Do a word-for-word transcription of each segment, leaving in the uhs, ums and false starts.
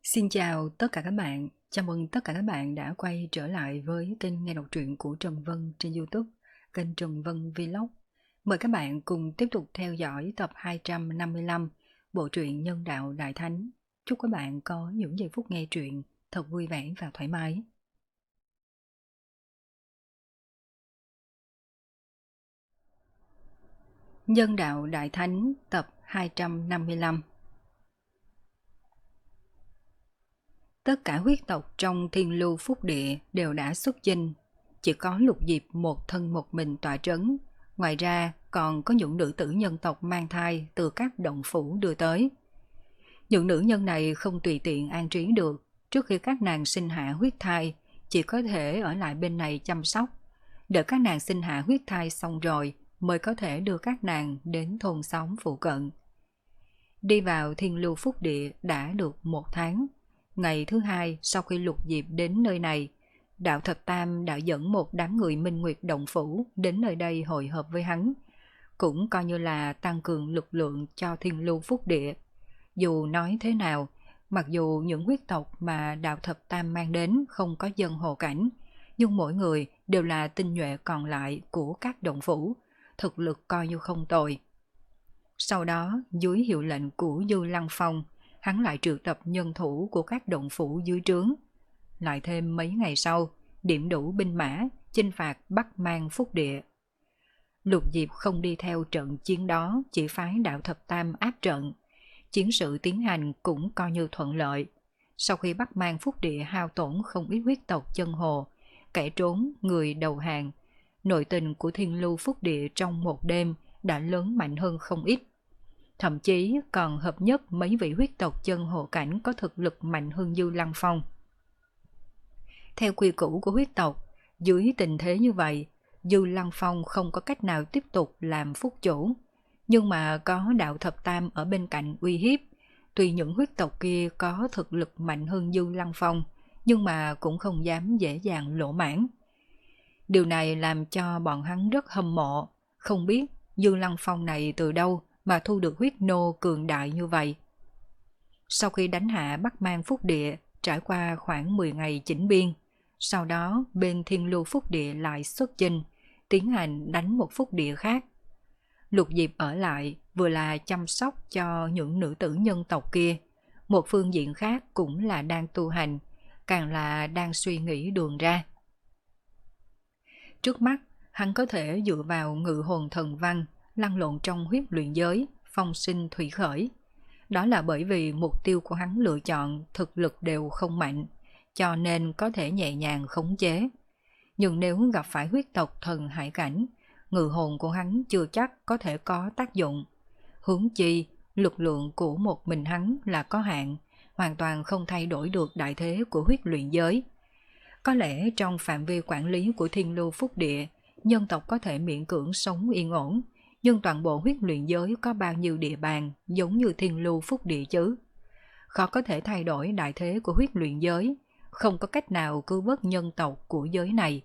Xin chào tất cả các bạn, chào mừng tất cả các bạn đã quay trở lại với kênh nghe đọc truyện của Trần Vân trên YouTube, kênh Trần Vân Vlog. Mời các bạn cùng tiếp tục theo dõi tập hai trăm năm mươi lăm bộ truyện Nhân đạo Đại Thánh. Chúc các bạn có những giây phút nghe truyện thật vui vẻ và thoải mái. Nhân đạo Đại Thánh tập hai trăm năm mươi lăm. Tất cả huyết tộc trong Thiên Lưu Phúc Địa đều đã xuất chinh, chỉ có Lục Diệp một thân một mình tọa trấn, ngoài ra còn có những nữ tử nhân tộc mang thai từ các động phủ đưa tới. Những nữ nhân này không tùy tiện an trí được, trước khi các nàng sinh hạ huyết thai, chỉ có thể ở lại bên này chăm sóc, đợi các nàng sinh hạ huyết thai xong rồi mới có thể đưa các nàng đến thôn xóm phụ cận. Đi vào Thiên Lưu Phúc Địa đã được một tháng. Ngày thứ hai sau khi Lục Diệp đến nơi này, Đạo Thập Tam đã dẫn một đám người Minh Nguyệt Động Phủ đến nơi đây hội hợp với hắn, cũng coi như là tăng cường lực lượng cho Thiên Lưu Phúc Địa. Dù nói thế nào, mặc dù những huyết tộc mà Đạo Thập Tam mang đến không có dân hồ cảnh, nhưng mỗi người đều là tinh nhuệ còn lại của các động phủ, thực lực coi như không tồi. Sau đó, dưới hiệu lệnh của Dư Lăng Phong, hắn lại triệu tập nhân thủ của các động phủ dưới trướng. Lại thêm mấy ngày sau, điểm đủ binh mã, chinh phạt Bắc Mang Phúc Địa. Lục Diệp không đi theo trận chiến đó, chỉ phái Đạo Thập Tam áp trận. Chiến sự tiến hành cũng coi như thuận lợi. Sau khi Bắc Mang Phúc Địa hao tổn không ít huyết tộc chân hồ, kẻ trốn, người đầu hàng, nội tình của Thiên Lưu Phúc Địa trong một đêm đã lớn mạnh hơn không ít. Thậm chí còn hợp nhất mấy vị huyết tộc chân hộ cảnh có thực lực mạnh hơn Dư Lăng Phong. Theo quy củ của huyết tộc, dưới tình thế như vậy, Dư Lăng Phong không có cách nào tiếp tục làm phúc chủ. Nhưng mà có Đạo Thập Tam ở bên cạnh uy hiếp, tuy những huyết tộc kia có thực lực mạnh hơn Dư Lăng Phong, nhưng mà cũng không dám dễ dàng lỗ mãn. Điều này làm cho bọn hắn rất hâm mộ, không biết Dư Lăng Phong này từ đâu mà thu được huyết nô cường đại như vậy. Sau khi đánh hạ Bắc Mang Phúc Địa, trải qua khoảng mười ngày chỉnh biên, sau đó bên Thiên Lưu Phúc Địa lại xuất chinh, tiến hành đánh một phúc địa khác. Lục Diệp ở lại vừa là chăm sóc cho những nữ tử nhân tộc kia, một phương diện khác cũng là đang tu hành, càng là đang suy nghĩ đường ra. Trước mắt, hắn có thể dựa vào ngự hồn thần văn, lăn lộn trong huyết luyện giới, phong sinh thủy khởi. Đó là bởi vì mục tiêu của hắn lựa chọn thực lực đều không mạnh, cho nên có thể nhẹ nhàng khống chế. Nhưng nếu gặp phải huyết tộc thần hải cảnh, ngự hồn của hắn chưa chắc có thể có tác dụng. Huống chi, lực lượng của một mình hắn là có hạn, hoàn toàn không thay đổi được đại thế của huyết luyện giới. Có lẽ trong phạm vi quản lý của Thiên Lưu Phúc Địa, nhân tộc có thể miễn cưỡng sống yên ổn, nhưng toàn bộ huyết luyện giới có bao nhiêu địa bàn giống như Thiên Lưu Phúc Địa chứ? Khó có thể thay đổi đại thế của huyết luyện giới, không có cách nào cứu vớt nhân tộc của giới này.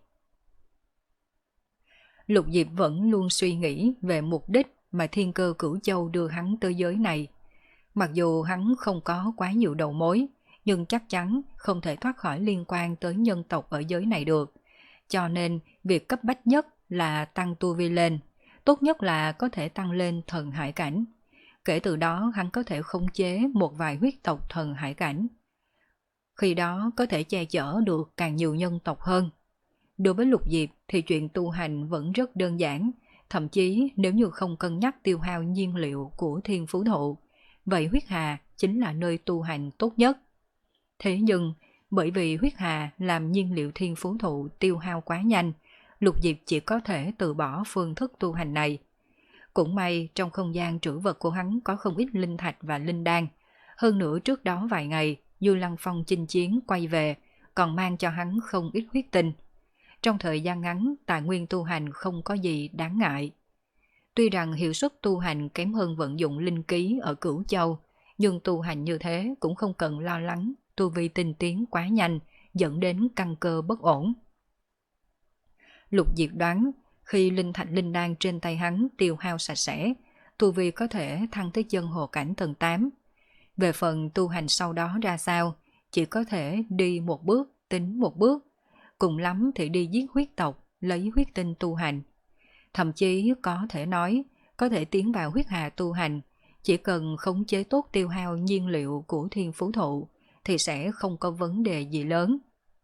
Lục Diệp vẫn luôn suy nghĩ về mục đích mà Thiên Cơ Cửu Châu đưa hắn tới giới này. Mặc dù hắn không có quá nhiều đầu mối, nhưng chắc chắn không thể thoát khỏi liên quan tới nhân tộc ở giới này được. Cho nên, việc cấp bách nhất là tăng tu vi lên, tốt nhất là có thể tăng lên thần hải cảnh. Kể từ đó hắn có thể khống chế một vài huyết tộc thần hải cảnh. Khi đó có thể che chở được càng nhiều nhân tộc hơn. Đối với Lục Diệp thì chuyện tu hành vẫn rất đơn giản, thậm chí nếu như không cân nhắc tiêu hao nhiên liệu của thiên phú thụ, vậy huyết hà chính là nơi tu hành tốt nhất. Thế nhưng, bởi vì huyết hà làm nhiên liệu thiên phú thụ tiêu hao quá nhanh, Lục Diệp chỉ có thể từ bỏ phương thức tu hành này. Cũng may trong không gian trữ vật của hắn có không ít linh thạch và linh đan. Hơn nữa trước đó vài ngày, Dư Lăng Phong chinh chiến quay về, còn mang cho hắn không ít huyết tinh. Trong thời gian ngắn, tài nguyên tu hành không có gì đáng ngại. Tuy rằng hiệu suất tu hành kém hơn vận dụng linh ký ở Cửu Châu, nhưng tu hành như thế cũng không cần lo lắng tu vi tinh tiến quá nhanh, dẫn đến căn cơ bất ổn. Lục Diệp đoán, khi linh thạch linh đan trên tay hắn tiêu hao sạch sẽ, tu vi có thể thăng tới chân hồ cảnh tầng tám. Về phần tu hành sau đó ra sao, chỉ có thể đi một bước tính một bước, cùng lắm thì đi giết huyết tộc, lấy huyết tinh tu hành. Thậm chí có thể nói, có thể tiến vào huyết hà tu hành, chỉ cần khống chế tốt tiêu hao nhiên liệu của thiên phú thụ, thì sẽ không có vấn đề gì lớn.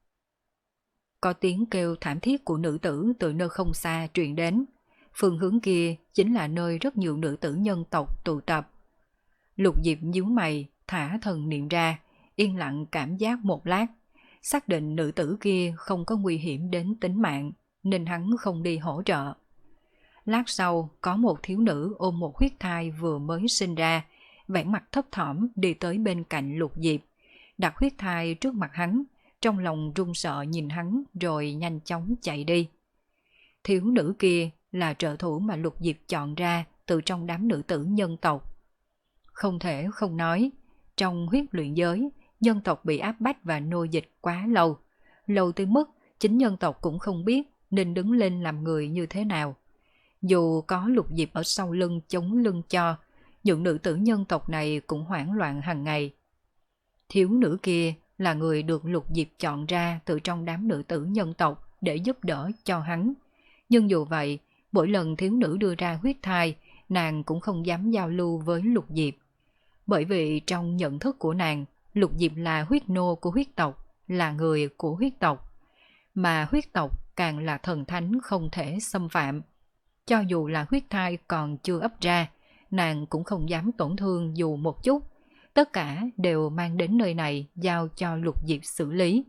Có tiếng kêu thảm thiết của nữ tử từ nơi không xa truyền đến. Phương hướng kia chính là nơi rất nhiều nữ tử nhân tộc tụ tập. Lục Diệp nhíu mày, thả thần niệm ra, yên lặng cảm giác một lát, xác định nữ tử kia không có nguy hiểm đến tính mạng, nên hắn không đi hỗ trợ. Lát sau, có một thiếu nữ ôm một huyết thai vừa mới sinh ra, vẻ mặt thấp thỏm đi tới bên cạnh Lục Diệp, đặt huyết thai trước mặt hắn, trong lòng run sợ nhìn hắn rồi nhanh chóng chạy đi. Thiếu nữ kia là trợ thủ mà Lục Diệp chọn ra từ trong đám nữ tử nhân tộc. Không thể không nói, trong huyết luyện giới, nhân tộc bị áp bách và nô dịch quá lâu, lâu tới mức chính nhân tộc cũng không biết nên đứng lên làm người như thế nào. Dù có Lục Diệp ở sau lưng chống lưng cho, những nữ tử nhân tộc này cũng hoảng loạn hàng ngày. Thiếu nữ kia là người được Lục Diệp chọn ra từ trong đám nữ tử nhân tộc để giúp đỡ cho hắn. Nhưng dù vậy, mỗi lần thiếu nữ đưa ra huyết thai, nàng cũng không dám giao lưu với Lục Diệp. Bởi vì trong nhận thức của nàng, Lục Diệp là huyết nô của huyết tộc, là người của huyết tộc. Mà huyết tộc càng là thần thánh không thể xâm phạm. Cho dù là huyết thai còn chưa ấp ra, nàng cũng không dám tổn thương dù một chút. Tất cả đều mang đến nơi này giao cho Lục Diệp xử lý.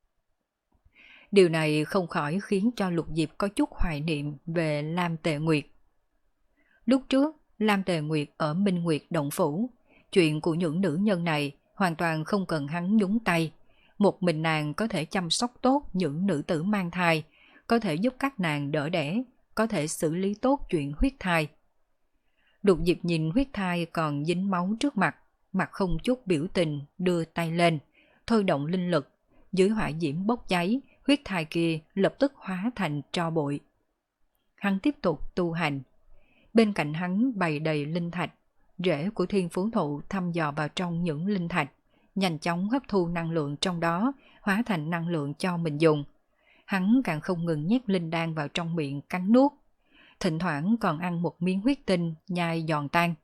Điều này không khỏi khiến cho Lục Diệp có chút hoài niệm về Lam Tề Nguyệt. Lúc trước, Lam Tề Nguyệt ở Minh Nguyệt Động Phủ, chuyện của những nữ nhân này hoàn toàn không cần hắn nhúng tay. Một mình nàng có thể chăm sóc tốt những nữ tử mang thai, có thể giúp các nàng đỡ đẻ, có thể xử lý tốt chuyện huyết thai. Lục Diệp nhìn huyết thai còn dính máu trước mặt, mặt không chút biểu tình, đưa tay lên, thôi động linh lực, dưới hỏa diễm bốc cháy, huyết thai kia lập tức hóa thành tro bụi. Hắn tiếp tục tu hành. Bên cạnh hắn bày đầy linh thạch, rễ của thiên phú thụ thăm dò vào trong những linh thạch, nhanh chóng hấp thu năng lượng trong đó, hóa thành năng lượng cho mình dùng. Hắn càng không ngừng nhét linh đan vào trong miệng cắn nuốt, thỉnh thoảng còn ăn một miếng huyết tinh nhai giòn tan.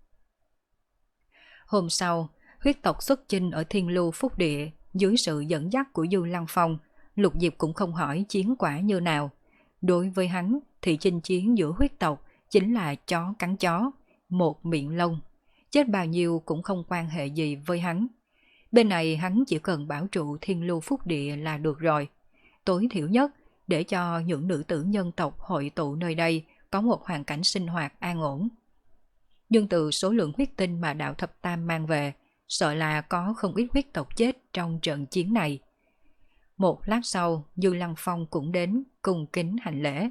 Hôm sau, huyết tộc xuất chinh ở Thiên Lưu Phúc Địa, dưới sự dẫn dắt của Dư Lăng Phong, Lục Diệp cũng không hỏi chiến quả như nào. Đối với hắn thì chinh chiến giữa huyết tộc chính là chó cắn chó, một miệng lông, chết bao nhiêu cũng không quan hệ gì với hắn. Bên này hắn chỉ cần bảo trụ Thiên Lưu Phúc Địa là được rồi. Tối thiểu nhất để cho những nữ tử nhân tộc hội tụ nơi đây có một hoàn cảnh sinh hoạt an ổn. Nhưng từ số lượng huyết tinh mà đạo thập tam mang về, sợ là có không ít huyết tộc chết trong trận chiến này. Một lát sau, Dư Lăng Phong cũng đến cung kính hành lễ.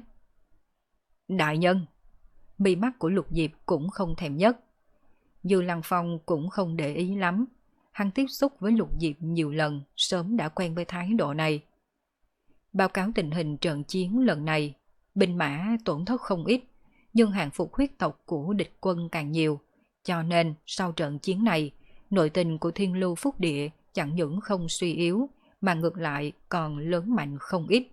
Đại nhân! Mi mắt của Lục Diệp cũng không thèm nhấc. Dư Lăng Phong cũng không để ý lắm. Hắn tiếp xúc với Lục Diệp nhiều lần, sớm đã quen với thái độ này. Báo cáo tình hình trận chiến lần này, binh mã tổn thất không ít, nhưng hàng phục huyết tộc của địch quân càng nhiều. Cho nên sau trận chiến này, nội tình của Thiên Lưu Phúc Địa chẳng những không suy yếu, mà ngược lại còn lớn mạnh không ít.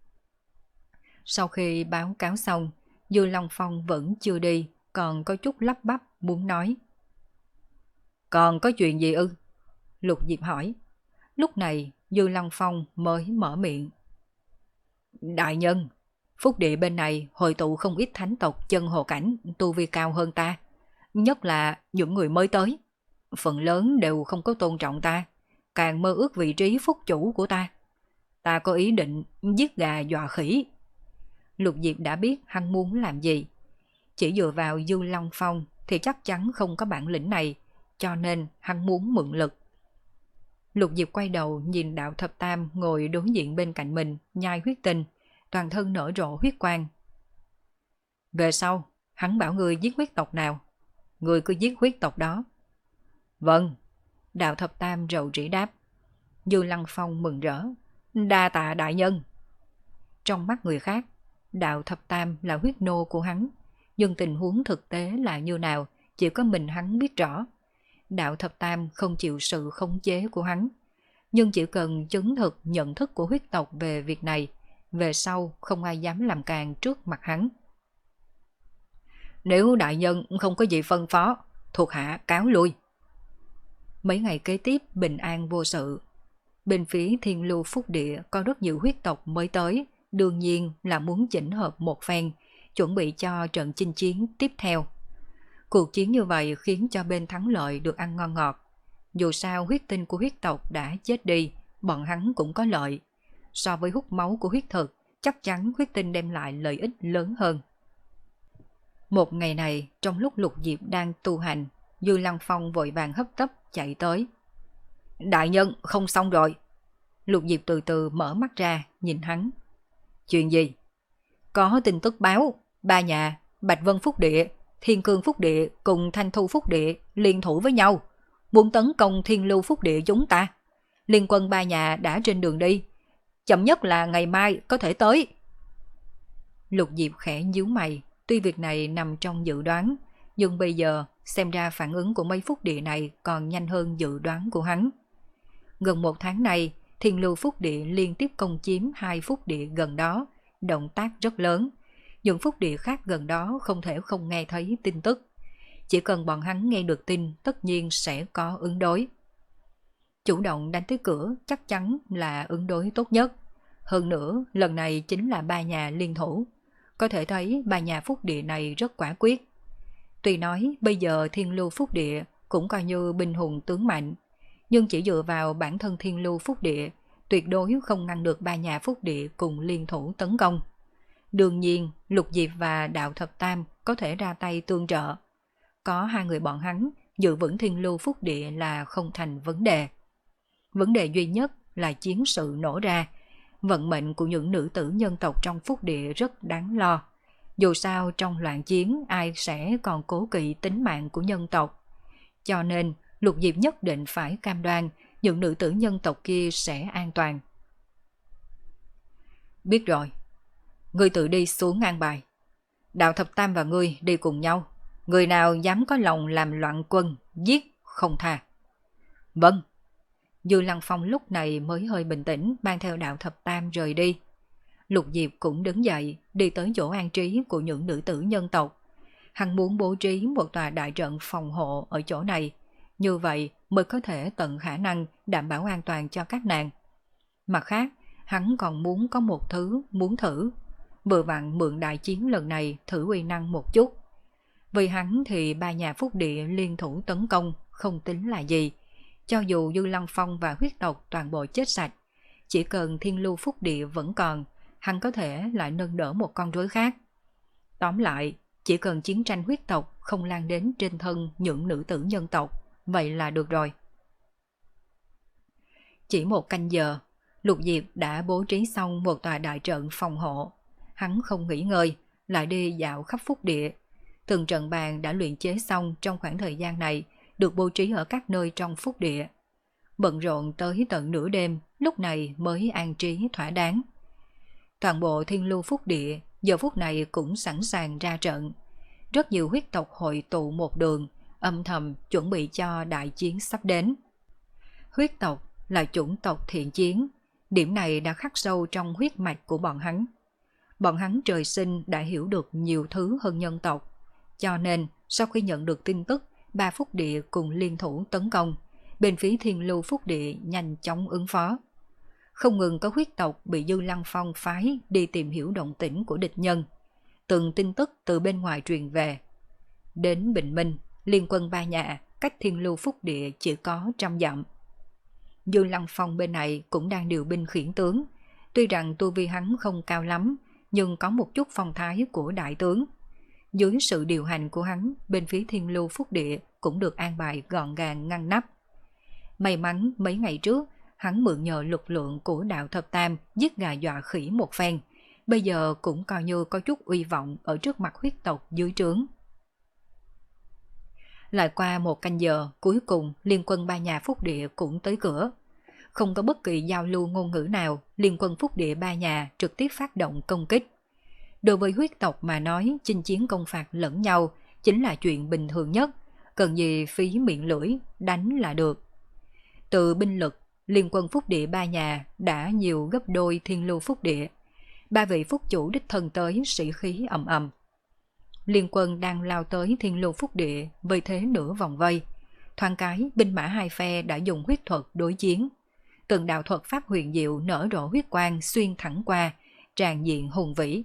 Sau khi báo cáo xong, Dư Long Phong vẫn chưa đi, còn có chút lắp bắp muốn nói. Còn có chuyện gì ư? Lục Diệp hỏi. Lúc này Dư Long Phong mới mở miệng. Đại nhân, Phúc Địa bên này hội tụ không ít thánh tộc chân hồ cảnh tu vi cao hơn ta, nhất là những người mới tới. Phần lớn đều không có tôn trọng ta, càng mơ ước vị trí phúc chủ của ta. Ta có ý định giết gà dọa khỉ. Lục Diệp đã biết hắn muốn làm gì. Chỉ dựa vào Dư Long Phong thì chắc chắn không có bản lĩnh này, cho nên hắn muốn mượn lực. Lục Diệp quay đầu nhìn đạo thập tam ngồi đối diện bên cạnh mình, nhai huyết tinh, toàn thân nở rộ huyết quang. Về sau, hắn bảo người giết huyết tộc nào, người cứ giết huyết tộc đó. Vâng, đạo thập tam rầu rĩ đáp. Dư Lăng Phong mừng rỡ. Đa tạ đại nhân. Trong mắt người khác, đạo thập tam là huyết nô của hắn, nhưng tình huống thực tế là như nào chỉ có mình hắn biết rõ. Đạo thập tam không chịu sự khống chế của hắn. nhưng chỉ cần chứng thực nhận thức của huyết tộc về việc này, về sau không ai dám làm càng trước mặt hắn. Nếu đại nhân không có gì phân phó, thuộc hạ cáo lui. Mấy ngày kế tiếp bình an vô sự. Bên phía Thiên Lưu Phúc Địa có rất nhiều huyết tộc mới tới, đương nhiên là muốn chỉnh hợp một phen, chuẩn bị cho trận chinh chiến tiếp theo. Cuộc chiến như vậy khiến cho bên thắng lợi được ăn ngon ngọt. Dù sao huyết tinh của huyết tộc đã chết đi, bọn hắn cũng có lợi. So với hút máu của huyết thực, chắc chắn huyết tinh đem lại lợi ích lớn hơn. Một ngày này, trong lúc Lục Diệp đang tu hành, Dư Lăng Phong vội vàng hấp tấp chạy tới. Đại nhân, không xong rồi. Lục Diệp từ từ mở mắt ra, nhìn hắn. Chuyện gì? Có tin tức báo, ba nhà, Bạch Vân Phúc Địa, Thiên Cương Phúc Địa cùng Thanh Thu Phúc Địa liên thủ với nhau, muốn tấn công Thiên Lưu Phúc Địa chúng ta. Liên quân ba nhà đã trên đường đi, chậm nhất là ngày mai có thể tới. Lục Diệp khẽ nhíu mày, tuy việc này nằm trong dự đoán, nhưng bây giờ xem ra phản ứng của mấy phúc địa này còn nhanh hơn dự đoán của hắn. Gần một tháng nay, Thiên Lưu Phúc Địa liên tiếp công chiếm hai phúc địa gần đó, động tác rất lớn. Những phúc địa khác gần đó không thể không nghe thấy tin tức. Chỉ cần bọn hắn nghe được tin, tất nhiên sẽ có ứng đối. Chủ động đánh tới cửa chắc chắn là ứng đối tốt nhất. Hơn nữa, lần này chính là ba nhà liên thủ. Có thể thấy ba nhà phúc địa này rất quả quyết. Tuy nói bây giờ Thiên Lưu Phúc Địa cũng coi như binh hùng tướng mạnh, nhưng chỉ dựa vào bản thân Thiên Lưu Phúc Địa, tuyệt đối không ngăn được ba nhà phúc địa cùng liên thủ tấn công. Đương nhiên, Lục Diệp và Đạo Thập Tam có thể ra tay tương trợ. Có hai người bọn hắn, giữ vững Thiên Lưu Phúc Địa là không thành vấn đề. Vấn đề duy nhất là chiến sự nổ ra. Vận mệnh của những nữ tử nhân tộc trong phúc địa rất đáng lo. Dù sao trong loạn chiến ai sẽ còn cố kỵ tính mạng của nhân tộc. Cho nên Lục Diệp nhất định phải cam đoan những nữ tử nhân tộc kia sẽ an toàn. Biết rồi. Ngươi tự đi xuống an bài. Đạo Thập Tam và ngươi đi cùng nhau. Người nào dám có lòng làm loạn quân, giết không tha. Vâng. Dư Lăng Phong lúc này mới hơi bình tĩnh, mang theo Đạo Thập Tam rời đi. Lục Diệp cũng đứng dậy, đi tới chỗ an trí của những nữ tử nhân tộc. Hắn muốn bố trí một tòa đại trận phòng hộ ở chỗ này, như vậy mới có thể tận khả năng đảm bảo an toàn cho các nàng. Mặt khác, hắn còn muốn có một thứ muốn thử, vừa vặn mượn đại chiến lần này thử uy năng một chút. Vì hắn thì ba nhà phúc địa liên thủ tấn công không tính là gì. Cho dù Dư Lăng Phong và huyết tộc toàn bộ chết sạch, chỉ cần Thiên Lưu Phúc Địa vẫn còn, hắn có thể lại nâng đỡ một con rối khác. Tóm lại, chỉ cần chiến tranh huyết tộc không lan đến trên thân những nữ tử nhân tộc, vậy là được rồi. Chỉ một canh giờ, Lục Diệp đã bố trí xong một tòa đại trận phòng hộ. Hắn không nghỉ ngơi, lại đi dạo khắp phúc địa. Từng trận bàn đã luyện chế xong trong khoảng thời gian này, được bố trí ở các nơi trong phúc địa. Bận rộn tới tận nửa đêm, lúc này mới an trí thỏa đáng. Toàn bộ Thiên Lưu Phúc Địa giờ phút này cũng sẵn sàng ra trận. Rất nhiều huyết tộc hội tụ một đường, âm thầm chuẩn bị cho đại chiến sắp đến. Huyết tộc là chủng tộc thiện chiến, điểm này đã khắc sâu trong huyết mạch của bọn hắn. Bọn hắn trời sinh đã hiểu được nhiều thứ hơn nhân tộc, cho nên sau khi nhận được tin tức ba phúc địa cùng liên thủ tấn công, bên phía Thiên Lưu Phúc Địa nhanh chóng ứng phó. Không ngừng có huyết tộc bị Dư Lăng Phong phái đi tìm hiểu động tĩnh của địch nhân. Từng tin tức từ bên ngoài truyền về. Đến bình minh, liên quân ba nhà cách Thiên Lưu Phúc Địa chỉ có trăm dặm. Dư Lăng Phong bên này cũng đang điều binh khiển tướng. Tuy rằng tu vi hắn không cao lắm, nhưng có một chút phong thái của đại tướng. Dưới sự điều hành của hắn, bên phía Thiên Lưu Phúc Địa cũng được an bài gọn gàng ngăn nắp. May mắn mấy ngày trước, hắn mượn nhờ lực lượng của Đạo Thập Tam giết gà dọa khỉ một phen, bây giờ cũng coi như có chút uy vọng ở trước mặt huyết tộc dưới trướng. Lại qua một canh giờ, cuối cùng liên quân ba nhà Phúc Địa cũng tới cửa. Không có bất kỳ giao lưu ngôn ngữ nào, liên quân Phúc Địa ba nhà trực tiếp phát động công kích. Đối với huyết tộc mà nói, chinh chiến công phạt lẫn nhau chính là chuyện bình thường nhất, cần gì phí miệng lưỡi, đánh là được. Từ binh lực, liên quân phúc địa ba nhà đã nhiều gấp đôi thiên lưu phúc địa. Ba vị phúc chủ đích thân tới, sĩ khí ầm ầm. Liên quân đang lao tới thiên lưu phúc địa với thế nửa vòng vây. Thoáng cái, binh mã hai phe đã dùng huyết thuật đối chiến. Từng đạo thuật pháp huyền diệu nở rộ huyết quang xuyên thẳng qua, tràn diện hùng vĩ.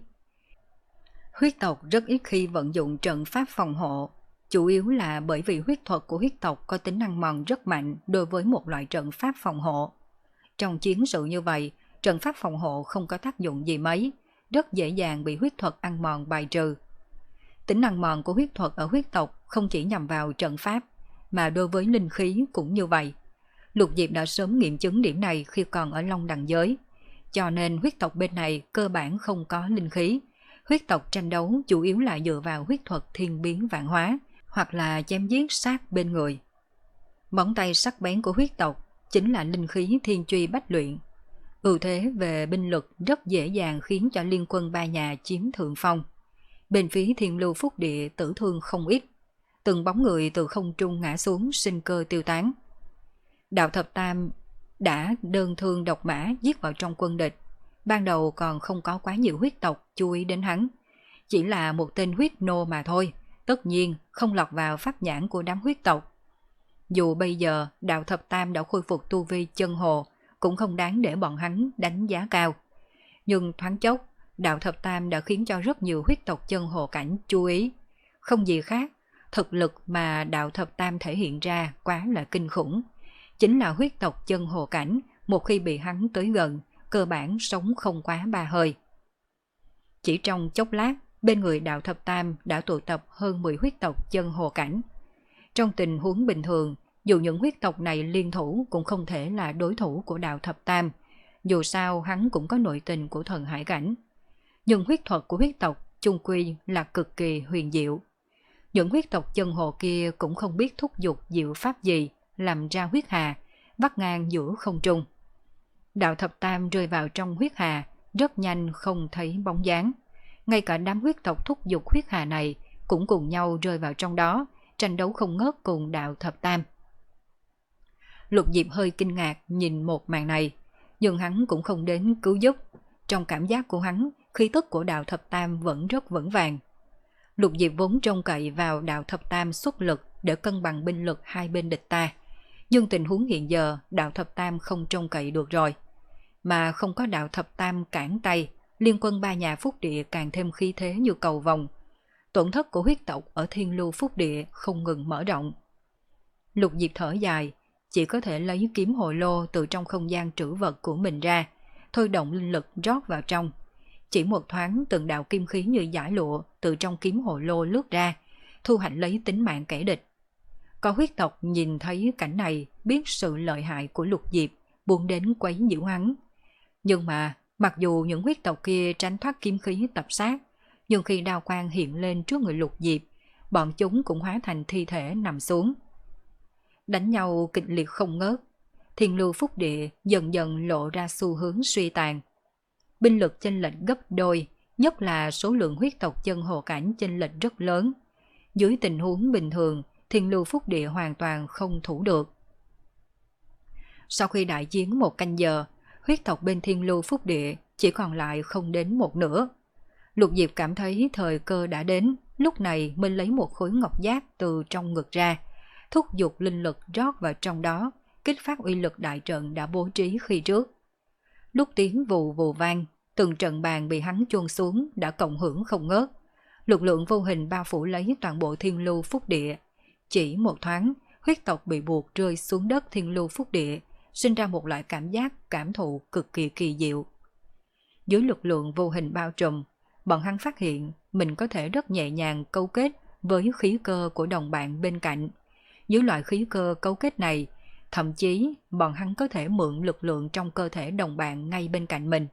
Huyết tộc rất ít khi vận dụng trận pháp phòng hộ, chủ yếu là bởi vì huyết thuật của huyết tộc có tính ăn mòn rất mạnh đối với một loại trận pháp phòng hộ. Trong chiến sự như vậy, trận pháp phòng hộ không có tác dụng gì mấy, rất dễ dàng bị huyết thuật ăn mòn bài trừ. Tính ăn mòn của huyết thuật ở huyết tộc không chỉ nhằm vào trận pháp, mà đối với linh khí cũng như vậy. Lục Diệp đã sớm nghiệm chứng điểm này khi còn ở Long Đằng giới, cho nên huyết tộc bên này cơ bản không có linh khí. Huyết tộc tranh đấu chủ yếu là dựa vào huyết thuật thiên biến vạn hóa, hoặc là chém giết sát bên người. Móng tay sắc bén của huyết tộc chính là linh khí thiên truy bách luyện. Ưu thế về binh lực rất dễ dàng khiến cho liên quân ba nhà chiếm thượng phong. Bên phía thiên lưu phúc địa tử thương không ít, từng bóng người từ không trung ngã xuống, sinh cơ tiêu tán. Đạo Thập Tam đã đơn thương độc mã giết vào trong quân địch. Ban đầu còn không có quá nhiều huyết tộc chú ý đến hắn, chỉ là một tên huyết nô mà thôi, tất nhiên không lọt vào pháp nhãn của đám huyết tộc. Dù bây giờ Đạo Thập Tam đã khôi phục tu vi chân hồ, cũng không đáng để bọn hắn đánh giá cao. Nhưng thoáng chốc, Đạo Thập Tam đã khiến cho rất nhiều huyết tộc chân hồ cảnh chú ý. Không gì khác, thực lực mà Đạo Thập Tam thể hiện ra quá là kinh khủng. Chính là huyết tộc chân hồ cảnh, một khi bị hắn tới gần, cơ bản sống không quá ba hơi. Chỉ trong chốc lát, bên người Đạo Thập Tam đã tụ tập hơn mười huyết tộc chân hồ cảnh. Trong tình huống bình thường, dù những huyết tộc này liên thủ cũng không thể là đối thủ của Đạo Thập Tam, dù sao hắn cũng có nội tình của thần hải cảnh. Nhưng huyết thuật của huyết tộc chung quy là cực kỳ huyền diệu. Những huyết tộc chân hồ kia cũng không biết thúc giục diệu pháp gì, làm ra huyết hà, vắt ngang giữa không trung. Đạo Thập Tam rơi vào trong huyết hà, rất nhanh không thấy bóng dáng. Ngay cả đám huyết tộc thúc giục huyết hà này cũng cùng nhau rơi vào trong đó, tranh đấu không ngớt cùng Đạo Thập Tam. Lục Diệp hơi kinh ngạc nhìn một màn này, nhưng hắn cũng không đến cứu giúp. Trong cảm giác của hắn, khí tức của Đạo Thập Tam vẫn rất vững vàng. Lục Diệp vốn trông cậy vào Đạo Thập Tam xuất lực để cân bằng binh lực hai bên địch ta. Nhưng tình huống hiện giờ Đạo Thập Tam không trông cậy được rồi. Mà không có Đạo Thập Tam cản tay, liên quân ba nhà phúc địa càng thêm khí thế như cầu vồng. Tổn thất của huyết tộc ở thiên lưu phúc địa không ngừng mở rộng. Lục Diệp thở dài, chỉ có thể lấy kiếm hồ lô từ trong không gian trữ vật của mình ra, thôi động linh lực rót vào trong. Chỉ một thoáng từng đạo kim khí như giải lụa từ trong kiếm hồ lô lướt ra, thu hoạch lấy tính mạng kẻ địch. Có huyết tộc nhìn thấy cảnh này, biết sự lợi hại của Lục Diệp, buông đến quấy nhiễu hắn. Nhưng mà, mặc dù những huyết tộc kia tránh thoát kim khí tập sát, nhưng khi đao quang hiện lên trước người Lục Diệp, bọn chúng cũng hóa thành thi thể nằm xuống. Đánh nhau kịch liệt không ngớt, thiên lưu phúc địa dần dần lộ ra xu hướng suy tàn. Binh lực chênh lệch gấp đôi, nhất là số lượng huyết tộc chân hồ cảnh chênh lệch rất lớn. Dưới tình huống bình thường, thiên lưu phúc địa hoàn toàn không thủ được. Sau khi đại chiến một canh giờ, huyết tộc bên thiên lưu phúc địa chỉ còn lại không đến một nửa. Lục Diệp cảm thấy thời cơ đã đến, lúc này mới lấy một khối ngọc giáp từ trong ngực ra, thúc giục linh lực rót vào trong đó, kích phát uy lực đại trận đã bố trí khi trước. Lúc tiếng vù vù vang, từng trận bàn bị hắn chôn xuống đã cộng hưởng không ngớt. Lực lượng vô hình bao phủ lấy toàn bộ thiên lưu phúc địa. Chỉ một thoáng, huyết tộc bị buộc rơi xuống đất thiên lưu phúc địa, sinh ra một loại cảm giác cảm thụ cực kỳ kỳ diệu. Dưới lực lượng vô hình bao trùm, bọn hắn phát hiện mình có thể rất nhẹ nhàng câu kết với khí cơ của đồng bạn bên cạnh. Dưới loại khí cơ câu kết này, thậm chí bọn hắn có thể mượn lực lượng trong cơ thể đồng bạn ngay bên cạnh mình.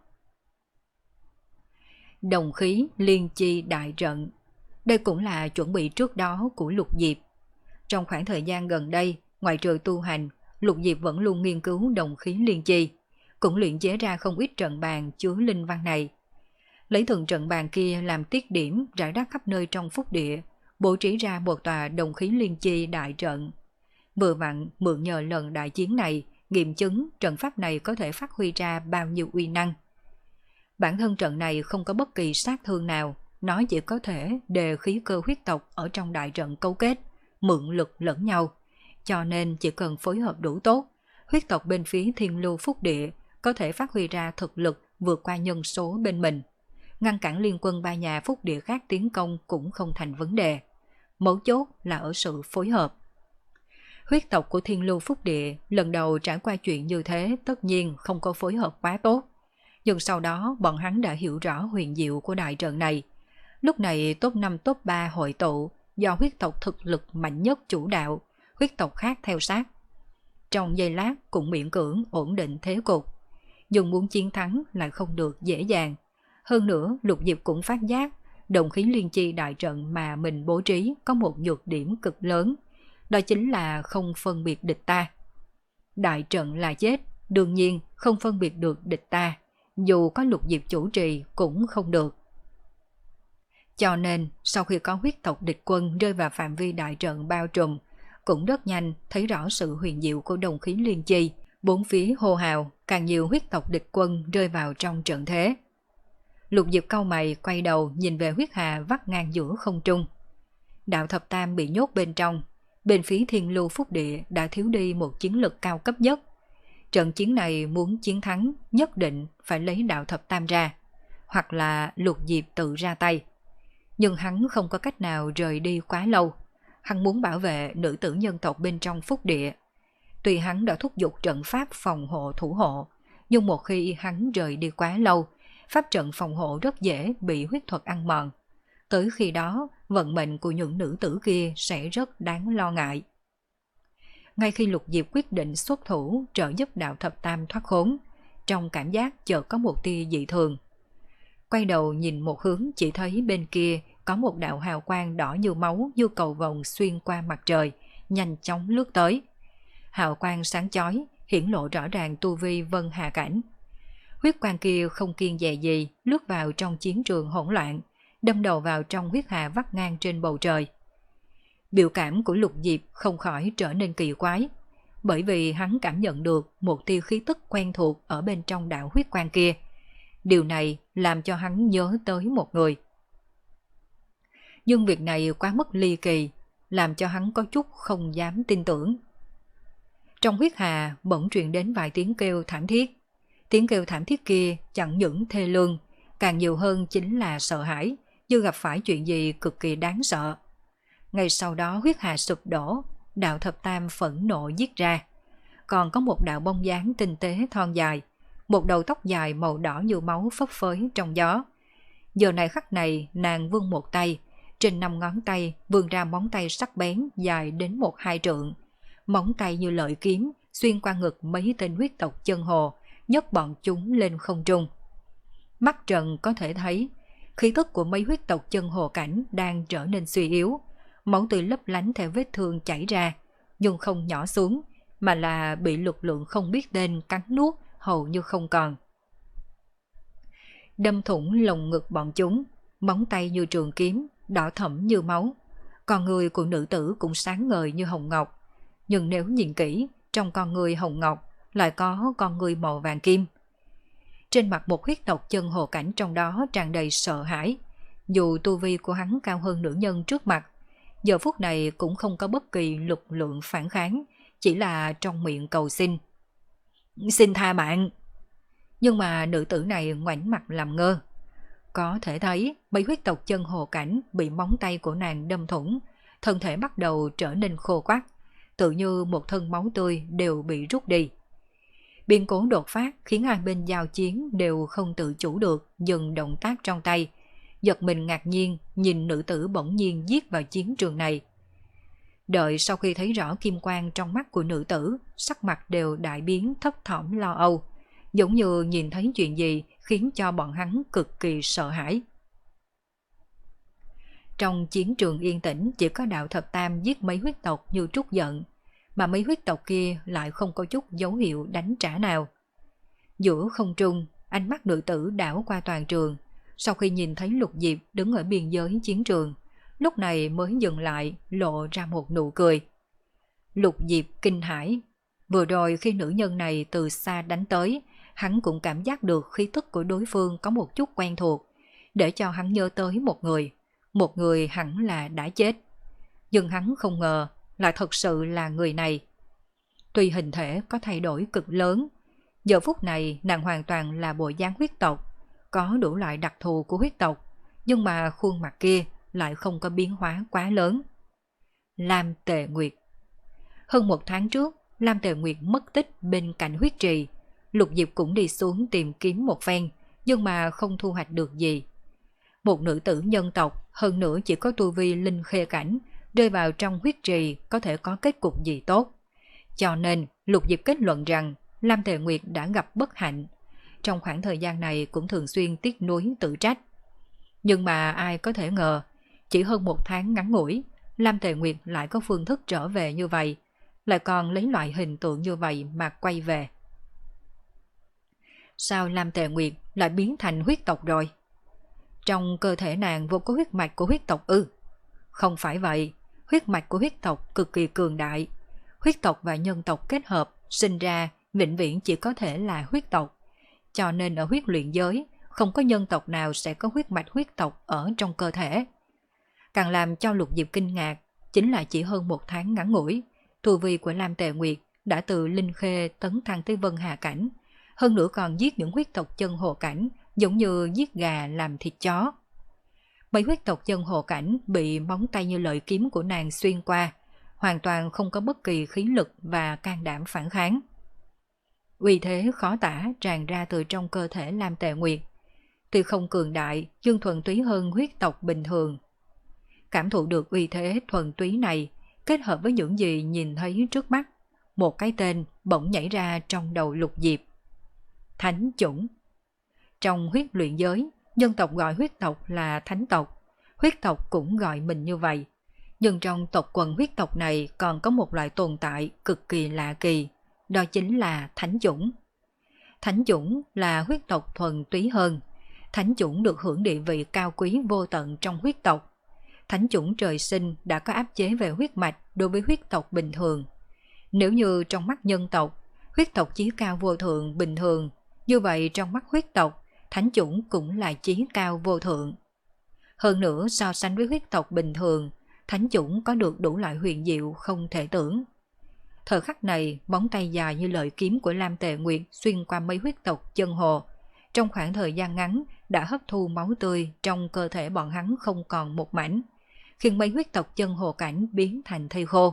Đồng khí liên chi đại trận. Đây cũng là chuẩn bị trước đó của Lục Diệp. Trong khoảng thời gian gần đây, ngoài trừ tu hành, Lục Diệp vẫn luôn nghiên cứu đồng khí liên chi, cũng luyện chế ra không ít trận bàn chứa linh văn này. Lấy từng trận bàn kia làm tiết điểm rải rác khắp nơi trong phúc địa, bố trí ra một tòa đồng khí liên chi đại trận. Vừa vặn mượn nhờ lần đại chiến này, nghiệm chứng trận pháp này có thể phát huy ra bao nhiêu uy năng. Bản thân trận này không có bất kỳ sát thương nào, nó chỉ có thể đề khí cơ huyết tộc ở trong đại trận cấu kết, mượn lực lẫn nhau. Cho nên chỉ cần phối hợp đủ tốt, huyết tộc bên phía Thiên Lưu Phúc Địa có thể phát huy ra thực lực vượt qua nhân số bên mình. Ngăn cản liên quân ba nhà Phúc Địa khác tiến công cũng không thành vấn đề. Mấu chốt là ở sự phối hợp. Huyết tộc của Thiên Lưu Phúc Địa lần đầu trải qua chuyện như thế tất nhiên không có phối hợp quá tốt. Nhưng sau đó bọn hắn đã hiểu rõ huyền diệu của đại trận này. Lúc này top năm top ba hội tụ, do huyết tộc thực lực mạnh nhất chủ đạo, huyết tộc khác theo sát. Trong giây lát cũng miễn cưỡng ổn định thế cục. Nhưng muốn chiến thắng lại không được dễ dàng. Hơn nữa Lục Diệp cũng phát giác đồng khí liên chi đại trận mà mình bố trí có một nhược điểm cực lớn. Đó chính là không phân biệt địch ta. Đại trận là chết, đương nhiên không phân biệt được địch ta. Dù có Lục Diệp chủ trì cũng không được. Cho nên sau khi có huyết tộc địch quân rơi vào phạm vi đại trận bao trùm, cũng rất nhanh thấy rõ sự huyền diệu của đồng khí liên chi. Bốn phía hô hào, càng nhiều huyết tộc địch quân rơi vào trong trận thế. Lục Diệp cau mày quay đầu nhìn về huyết hà vắt ngang giữa không trung. Đạo thập tam bị nhốt bên trong. Bên phía Thiên Lưu Phúc Địa đã thiếu đi một chiến lực cao cấp nhất. Trận chiến này muốn chiến thắng nhất định phải lấy đạo thập tam ra, hoặc là Lục Diệp tự ra tay. Nhưng hắn không có cách nào rời đi quá lâu. Hắn muốn bảo vệ nữ tử nhân tộc bên trong Phúc Địa. Tuy hắn đã thúc giục trận pháp phòng hộ thủ hộ, nhưng một khi hắn rời đi quá lâu, pháp trận phòng hộ rất dễ bị huyết thuật ăn mòn. Tới khi đó, vận mệnh của những nữ tử kia sẽ rất đáng lo ngại. Ngay khi Lục Diệp quyết định xuất thủ trợ giúp đạo thập tam thoát khốn, trong cảm giác chợt có một tia dị thường. Quay đầu nhìn một hướng chỉ thấy bên kia có một đạo hào quang đỏ như máu như cầu vồng xuyên qua mặt trời, nhanh chóng lướt tới. Hào quang sáng chói, hiển lộ rõ ràng tu vi Vân Hà Cảnh. Huyết quang kia không kiêng dè gì, lướt vào trong chiến trường hỗn loạn, đâm đầu vào trong huyết hà vắt ngang trên bầu trời. Biểu cảm của Lục Diệp không khỏi trở nên kỳ quái, bởi vì hắn cảm nhận được một tia khí tức quen thuộc ở bên trong đạo huyết quang kia. Điều này làm cho hắn nhớ tới một người. Nhưng việc này quá mức ly kỳ, làm cho hắn có chút không dám tin tưởng. Trong huyết hà bỗng truyền đến vài tiếng kêu thảm thiết. Tiếng kêu thảm thiết kia chẳng những thê lương, càng nhiều hơn chính là sợ hãi, như gặp phải chuyện gì cực kỳ đáng sợ. Ngay sau đó huyết hà sụp đổ, đạo thập tam phẫn nộ giết ra. Còn có một đạo bông dáng tinh tế thon dài, một đầu tóc dài màu đỏ như máu phấp phới trong gió. Giờ này khắc này nàng vươn một tay, trên năm ngón tay vươn ra móng tay sắc bén dài đến một hai trượng. Móng tay như lợi kiếm xuyên qua ngực mấy tên huyết tộc chân hồ, nhấc bọn chúng lên không trung. Mắt trần có thể thấy khí tức của mấy huyết tộc chân hồ cảnh đang trở nên suy yếu, máu tươi lấp lánh theo vết thương chảy ra, nhưng không nhỏ xuống, mà là bị lực lượng không biết tên cắn nuốt hầu như không còn. Đâm thủng lồng ngực bọn chúng, móng tay như trường kiếm, đỏ thẫm như máu. Con người của nữ tử cũng sáng ngời như hồng ngọc, nhưng nếu nhìn kỹ, trong con người hồng ngọc lại có con người màu vàng kim. Trên mặt một huyết tộc chân hồ cảnh trong đó tràn đầy sợ hãi. Dù tu vi của hắn cao hơn nữ nhân trước mặt, giờ phút này cũng không có bất kỳ lực lượng phản kháng, chỉ là trong miệng cầu xin. Xin tha mạng. Nhưng mà nữ tử này ngoảnh mặt làm ngơ. Có thể thấy mấy huyết tộc chân hồ cảnh bị móng tay của nàng đâm thủng, thân thể bắt đầu trở nên khô quắt, tự như một thân máu tươi đều bị rút đi. Biến cố đột phát khiến hai bên giao chiến đều không tự chủ được dừng động tác trong tay, giật mình ngạc nhiên nhìn nữ tử bỗng nhiên giết vào chiến trường này. Đợi sau khi thấy rõ kim quang trong mắt của nữ tử, sắc mặt đều đại biến thấp thỏm lo âu, giống như nhìn thấy chuyện gì khiến cho bọn hắn cực kỳ sợ hãi. Trong chiến trường yên tĩnh chỉ có đạo thập tam giết mấy huyết tộc như trút giận, mà mấy huyết tộc kia lại không có chút dấu hiệu đánh trả nào. Giữa không trung, ánh mắt nữ tử đảo qua toàn trường, sau khi nhìn thấy Lục Diệp đứng ở biên giới chiến trường, lúc này mới dừng lại lộ ra một nụ cười. Lục Diệp kinh hãi, Vừa rồi khi nữ nhân này từ xa đánh tới, hắn cũng cảm giác được khí tức của đối phương có một chút quen thuộc, để cho hắn nhớ tới một người, một người hẳn là đã chết. Nhưng hắn không ngờ là thật sự là người này. Tuy hình thể có thay đổi cực lớn, giờ phút này nàng hoàn toàn là bộ dáng huyết tộc, có đủ loại đặc thù của huyết tộc, nhưng mà khuôn mặt kia lại không có biến hóa quá lớn. Lam Tề Nguyệt. Hơn một tháng trước, Lam Tề Nguyệt mất tích bên cạnh huyết trì. Lục Diệp cũng đi xuống tìm kiếm một phen, nhưng mà không thu hoạch được gì. Một nữ tử nhân tộc, hơn nữa chỉ có tu vi linh khê cảnh, rơi vào trong huyết trì có thể có kết cục gì tốt. Cho nên, Lục Diệp kết luận rằng Lam Tề Nguyệt đã gặp bất hạnh. Trong khoảng thời gian này cũng thường xuyên tiếc nuối tự trách. Nhưng mà ai có thể ngờ, chỉ hơn một tháng ngắn ngủi, Lam Tề Nguyệt lại có phương thức trở về như vậy, lại còn lấy loại hình tượng như vậy mà quay về. Sao Lam Tề Nguyệt lại biến thành huyết tộc rồi? Trong cơ thể nàng vô có huyết mạch của huyết tộc ư? Không phải vậy, huyết mạch của huyết tộc cực kỳ cường đại. Huyết tộc và nhân tộc kết hợp, sinh ra vĩnh viễn chỉ có thể là huyết tộc. Cho nên ở huyết luyện giới, không có nhân tộc nào sẽ có huyết mạch huyết tộc ở trong cơ thể. Càng làm cho Lục Diệp kinh ngạc, chính là chỉ hơn một tháng ngắn ngủi, tu vi của Lam Tề Nguyệt đã từ linh khê tấn thăng tới vân hà cảnh, hơn nữa còn giết những huyết tộc chân hồ cảnh, giống như giết gà làm thịt chó. Mấy huyết tộc chân hồ cảnh bị móng tay như lợi kiếm của nàng xuyên qua, hoàn toàn không có bất kỳ khí lực và can đảm phản kháng. Uy thế khó tả tràn ra từ trong cơ thể Lam Tề Nguyệt, tuy không cường đại nhưng thuần túy hơn huyết tộc bình thường. Cảm thụ được uy thế thuần túy này, kết hợp với những gì nhìn thấy trước mắt, một cái tên bỗng nhảy ra trong đầu Lục Diệp. Thánh chủng. Trong huyết luyện giới, nhân tộc gọi huyết tộc là thánh tộc, huyết tộc cũng gọi mình như vậy. Nhưng trong tộc quần huyết tộc này còn có một loại tồn tại cực kỳ lạ kỳ, đó chính là thánh chủng. Thánh chủng là huyết tộc thuần túy hơn. Thánh chủng được hưởng địa vị cao quý vô tận trong huyết tộc. Thánh chủng trời sinh đã có áp chế về huyết mạch đối với huyết tộc bình thường. Nếu như trong mắt nhân tộc, huyết tộc chí cao vô thượng bình thường, như vậy trong mắt huyết tộc, thánh chủng cũng là chí cao vô thượng. Hơn nữa so sánh với huyết tộc bình thường, thánh chủng có được đủ loại huyền diệu không thể tưởng. Thời khắc này, móng tay dài như lợi kiếm của Lam Tề Nguyệt xuyên qua mấy huyết tộc chân hồ. Trong khoảng thời gian ngắn đã hấp thu máu tươi trong cơ thể bọn hắn không còn một mảnh, khiến mấy huyết tộc chân hồ cảnh biến thành thây khô.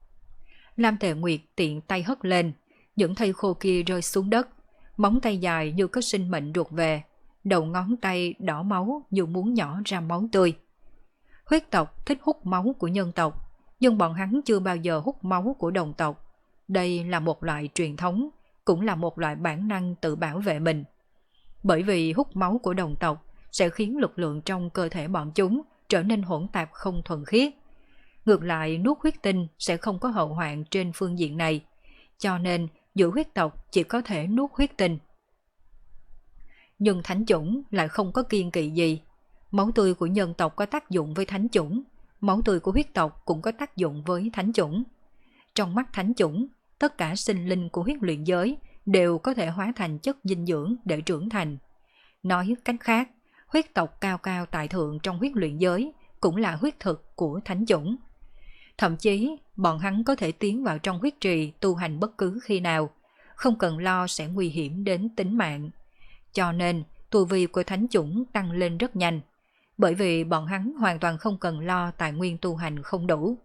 Lam Tề Nguyệt tiện tay hất lên, những thây khô kia rơi xuống đất, móng tay dài như có sinh mệnh ruột về, đầu ngón tay đỏ máu như muốn nhỏ ra máu tươi. Huyết tộc thích hút máu của nhân tộc, nhưng bọn hắn chưa bao giờ hút máu của đồng tộc. Đây là một loại truyền thống, cũng là một loại bản năng tự bảo vệ mình. Bởi vì hút máu của đồng tộc sẽ khiến lực lượng trong cơ thể bọn chúng trở nên hỗn tạp không thuần khiết. Ngược lại nuốt huyết tinh sẽ không có hậu hoạn trên phương diện này, cho nên giữ huyết tộc chỉ có thể nuốt huyết tinh. Nhưng thánh chủng lại không có kiêng kỵ gì. Máu tươi của nhân tộc có tác dụng với thánh chủng, máu tươi của huyết tộc cũng có tác dụng với thánh chủng. Trong mắt thánh chủng, tất cả sinh linh của huyết luyện giới đều có thể hóa thành chất dinh dưỡng để trưởng thành. Nói cách khác, huyết tộc cao cao tại thượng trong huyết luyện giới cũng là huyết thực của thánh chủng. Thậm chí, bọn hắn có thể tiến vào trong huyết trì tu hành bất cứ khi nào, không cần lo sẽ nguy hiểm đến tính mạng. Cho nên, tu vi của thánh chủng tăng lên rất nhanh, bởi vì bọn hắn hoàn toàn không cần lo tài nguyên tu hành không đủ.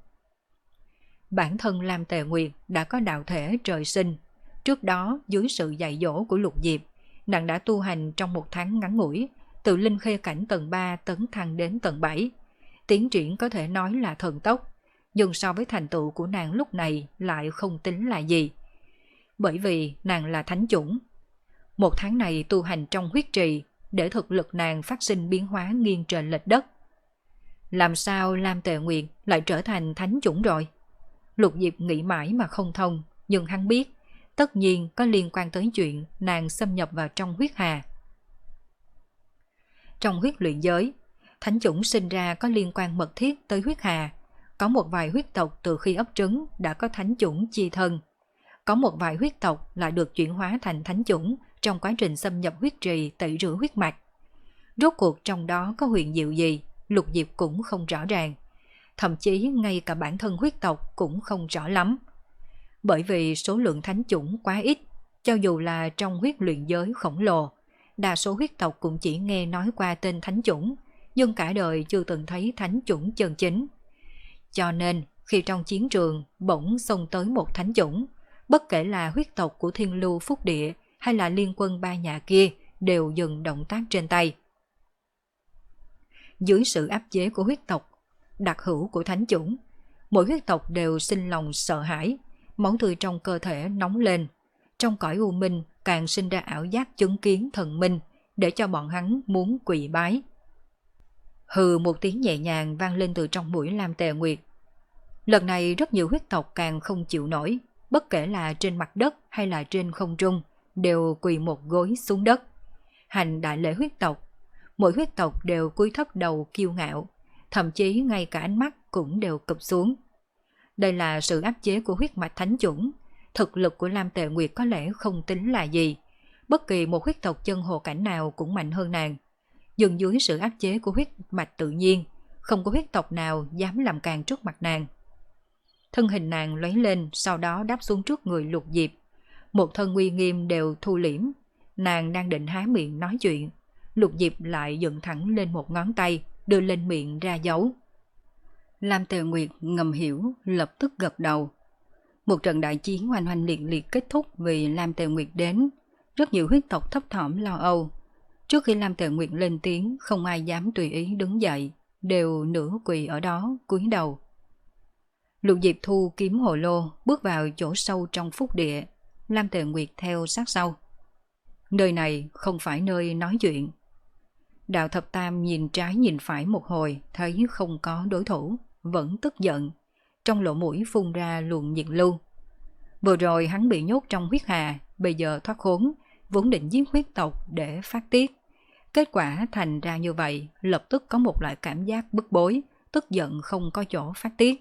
Bản thân Lam Tề Nguyệt đã có đạo thể trời sinh. Trước đó, dưới sự dạy dỗ của Lục Diệp, nàng đã tu hành trong một tháng ngắn ngủi, từ linh khê cảnh tầng ba tấn thăng đến tầng bảy. Tiến triển có thể nói là thần tốc, nhưng so với thành tựu của nàng lúc này lại không tính là gì. Bởi vì nàng là thánh chủng. Một tháng này tu hành trong huyết trì để thực lực nàng phát sinh biến hóa nghiêng trời lệch đất. Làm sao Lam Tề Nguyệt lại trở thành thánh chủng rồi? Lục Diệp nghĩ mãi mà không thông, nhưng hắn biết tất nhiên có liên quan tới chuyện nàng xâm nhập vào trong huyết hà. Trong huyết luyện giới, thánh chủng sinh ra có liên quan mật thiết tới huyết hà. Có một vài huyết tộc từ khi ấp trứng đã có thánh chủng chi thân. có một vài huyết tộc lại được chuyển hóa thành thánh chủng trong quá trình xâm nhập huyết trì tẩy rửa huyết mạch. Rốt cuộc trong đó có huyền diệu gì, Lục Diệp cũng không rõ ràng. Thậm chí ngay cả bản thân huyết tộc cũng không rõ lắm. Bởi vì số lượng thánh chủng quá ít, cho dù là trong huyết luyện giới khổng lồ, đa số huyết tộc cũng chỉ nghe nói qua tên thánh chủng, nhưng cả đời chưa từng thấy thánh chủng chân chính. Cho nên, khi trong chiến trường bỗng xông tới một thánh chủng, bất kể là huyết tộc của Thiên Lưu Phúc Địa hay là liên quân ba nhà kia đều dừng động tác trên tay. Dưới sự áp chế của huyết tộc, đặc hữu của thánh chủng, mỗi huyết tộc đều sinh lòng sợ hãi, máu tươi trong cơ thể nóng lên. Trong cõi u minh càng sinh ra ảo giác chứng kiến thần minh, để cho bọn hắn muốn quỳ bái. Hừ, một tiếng nhẹ nhàng vang lên từ trong mũi Lam Tề Nguyệt. Lần này rất nhiều huyết tộc càng không chịu nổi, bất kể là trên mặt đất hay là trên không trung, đều quỳ một gối xuống đất. Hành đại lễ huyết tộc, mỗi huyết tộc đều cúi thấp đầu kiêu ngạo, thậm chí ngay cả ánh mắt cũng đều cụp xuống. Đây là sự áp chế của huyết mạch thánh chủng. Thực lực của Lam Tề Nguyệt có lẽ không tính là gì, bất kỳ một huyết tộc chân hồ cảnh nào cũng mạnh hơn nàng. Nhưng dưới sự áp chế của huyết mạch tự nhiên, không có huyết tộc nào dám làm càn trước mặt nàng. Thân hình nàng lóe lên, sau đó đáp xuống trước người Lục Diệp. Một thân uy nghiêm đều thu liễm. Nàng đang định há miệng nói chuyện, Lục Diệp lại dựng thẳng lên một ngón tay, đưa lên miệng ra dấu. Lam Tề Nguyệt ngầm hiểu, lập tức gật đầu. Một trận đại chiến oanh oanh liệt liệt kết thúc vì Lam Tề Nguyệt đến. Rất nhiều huyết tộc thấp thỏm lo âu. Trước khi Lam Tề Nguyệt lên tiếng, không ai dám tùy ý đứng dậy, đều nửa quỳ ở đó, cúi đầu. Lục Diệp thu kiếm hồ lô, bước vào chỗ sâu trong phúc địa. Lam Tề Nguyệt theo sát sau. Nơi này không phải nơi nói chuyện. Đạo Thập Tam nhìn trái nhìn phải một hồi, thấy không có đối thủ, vẫn tức giận. Trong lỗ mũi phun ra luồng nhiệt lưu. Vừa rồi hắn bị nhốt trong huyết hà, bây giờ thoát khốn, vốn định giết huyết tộc để phát tiết. Kết quả thành ra như vậy, lập tức có một loại cảm giác bức bối, tức giận không có chỗ phát tiết.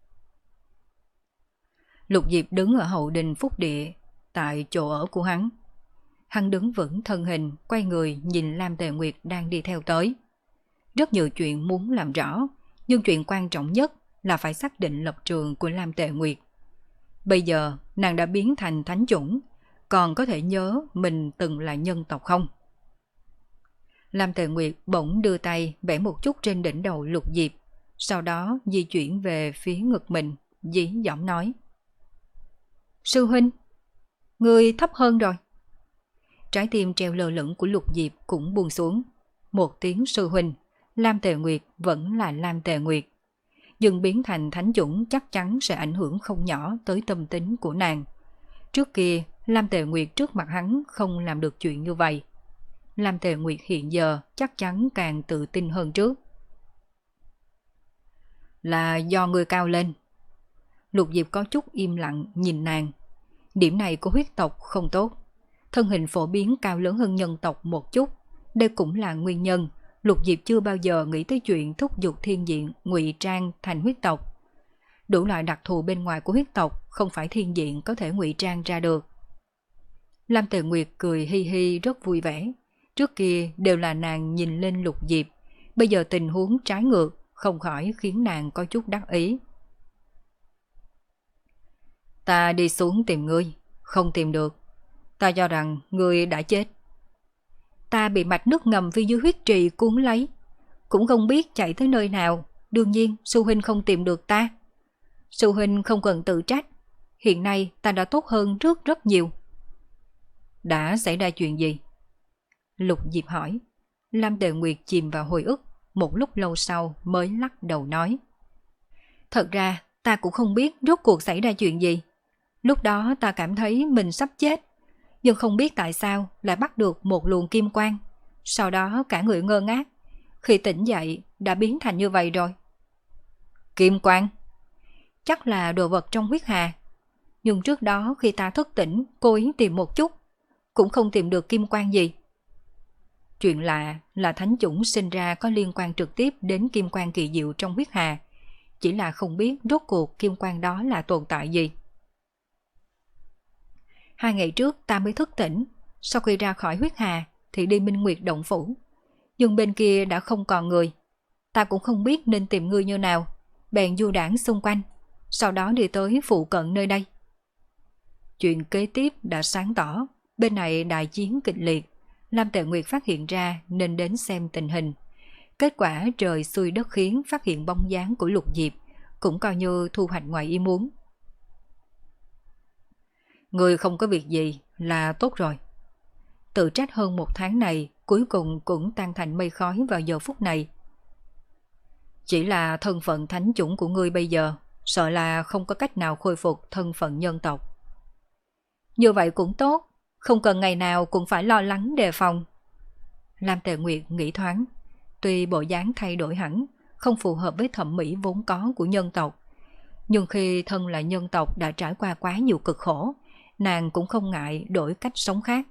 Lục Diệp đứng ở hậu đình phúc địa, tại chỗ ở của hắn. Hắn đứng vững thân hình, quay người nhìn Lam Tề Nguyệt đang đi theo tới. Rất nhiều chuyện muốn làm rõ, nhưng chuyện quan trọng nhất là phải xác định lập trường của Lam Tề Nguyệt. Bây giờ nàng đã biến thành thánh chủng, còn có thể nhớ mình từng là nhân tộc không? Lam Tề Nguyệt bỗng đưa tay vẽ một chút trên đỉnh đầu Lục Diệp, sau đó di chuyển về phía ngực mình, dí giọng nói. Sư huynh, người thấp hơn rồi. Trái tim treo lơ lửng của Lục Diệp cũng buông xuống. Một tiếng sư huynh, Lam Tề Nguyệt vẫn là Lam Tề Nguyệt. Nhưng biến thành thánh chủng chắc chắn sẽ ảnh hưởng không nhỏ tới tâm tính của nàng. Trước kia, Lam Tề Nguyệt trước mặt hắn không làm được chuyện như vậy. Lam Tề Nguyệt hiện giờ chắc chắn càng tự tin hơn trước. Là do người cao lên. Lục Diệp có chút im lặng nhìn nàng. Điểm này của huyết tộc không tốt. Thân hình phổ biến cao lớn hơn nhân tộc một chút. Đây cũng là nguyên nhân Lục Diệp chưa bao giờ nghĩ tới chuyện thúc giục thiên diện ngụy trang thành huyết tộc. Đủ loại đặc thù bên ngoài của huyết tộc không phải thiên diện có thể ngụy trang ra được. Lam Tề Nguyệt cười hi hi rất vui vẻ. Trước kia đều là nàng nhìn lên Lục Diệp, bây giờ tình huống trái ngược không khỏi khiến nàng có chút đắc ý. Ta đi xuống tìm ngươi, không tìm được. Ta cho rằng ngươi đã chết. Ta bị mạch nước ngầm phía dưới huyết trì cuốn lấy, cũng không biết chạy tới nơi nào. Đương nhiên sư huynh không tìm được ta. Sư huynh không cần tự trách. Hiện nay ta đã tốt hơn rất rất nhiều. Đã xảy ra chuyện gì? Lục Diệp hỏi. Lam Tề Nguyệt chìm vào hồi ức, một lúc lâu sau mới lắc đầu nói. Thật ra ta cũng không biết rốt cuộc xảy ra chuyện gì. Lúc đó ta cảm thấy mình sắp chết, nhưng không biết tại sao lại bắt được một luồng kim quang. Sau đó cả người ngơ ngác. Khi tỉnh dậy đã biến thành như vậy rồi. Kim quang? Chắc là đồ vật trong huyết hà. Nhưng trước đó khi ta thức tỉnh, cố ý tìm một chút, cũng không tìm được kim quang gì. Chuyện lạ là thánh chủng sinh ra có liên quan trực tiếp đến kim quang kỳ diệu trong huyết hà. Chỉ là không biết rốt cuộc kim quang đó là tồn tại gì. Hai ngày trước ta mới thức tỉnh, sau khi ra khỏi huyết hà thì đi Minh Nguyệt Động Phủ. Nhưng bên kia đã không còn người. Ta cũng không biết nên tìm ngươi như nào, bèn du đảng xung quanh, sau đó đi tới phụ cận nơi đây. Chuyện kế tiếp đã sáng tỏ, bên này đại chiến kịch liệt. Lam Tề Nguyệt phát hiện ra nên đến xem tình hình. Kết quả trời xui đất khiến phát hiện bóng dáng của Lục Diệp, cũng coi như thu hoạch ngoài ý muốn. Người không có việc gì là tốt rồi. Tự trách hơn một tháng này cuối cùng cũng tan thành mây khói vào giờ phút này. Chỉ là thân phận thánh chủng của ngươi bây giờ, sợ là không có cách nào khôi phục thân phận nhân tộc. Như vậy cũng tốt, không cần ngày nào cũng phải lo lắng đề phòng. Lam Tề Nguyệt nghĩ thoáng, tuy bộ dáng thay đổi hẳn, không phù hợp với thẩm mỹ vốn có của nhân tộc, nhưng khi thân là nhân tộc đã trải qua quá nhiều cực khổ, nàng cũng không ngại đổi cách sống khác.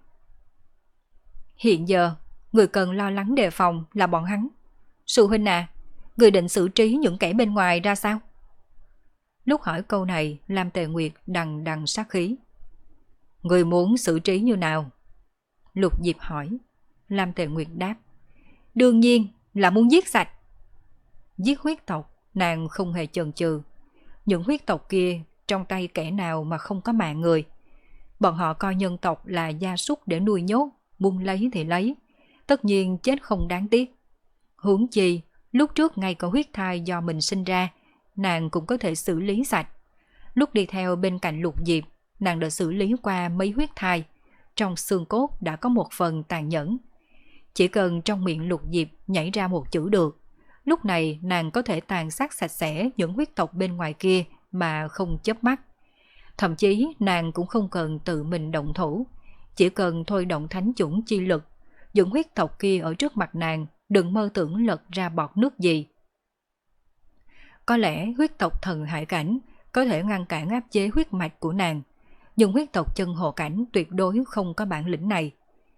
Hiện giờ, người cần lo lắng đề phòng là bọn hắn. Sư huynh à, người định xử trí những kẻ bên ngoài ra sao? Lúc hỏi câu này, Lam Tề Nguyệt đằng đằng sát khí. Người muốn xử trí như nào? Lục Diệp hỏi. Lam Tề Nguyệt đáp. Đương nhiên là muốn giết sạch. Giết huyết tộc, nàng không hề chần chừ. Những huyết tộc kia trong tay kẻ nào mà không có mạng người. Bọn họ coi nhân tộc là gia súc để nuôi nhốt, muốn lấy thì lấy. Tất nhiên chết không đáng tiếc. Huống chi, lúc trước ngay cả huyết thai do mình sinh ra, nàng cũng có thể xử lý sạch. Lúc đi theo bên cạnh Lục Diệp, nàng đã xử lý qua mấy huyết thai. Trong xương cốt đã có một phần tàn nhẫn. Chỉ cần trong miệng Lục Diệp nhảy ra một chữ được, lúc này nàng có thể tàn sát sạch sẽ những huyết tộc bên ngoài kia mà không chớp mắt. Thậm chí nàng cũng không cần tự mình động thủ, chỉ cần thôi động thánh chủng chi lực, những huyết tộc kia ở trước mặt nàng đừng mơ tưởng lật ra bọt nước gì. Có lẽ huyết tộc thần hải cảnh có thể ngăn cản áp chế huyết mạch của nàng, nhưng huyết tộc chân hồ cảnh tuyệt đối không có bản lĩnh này.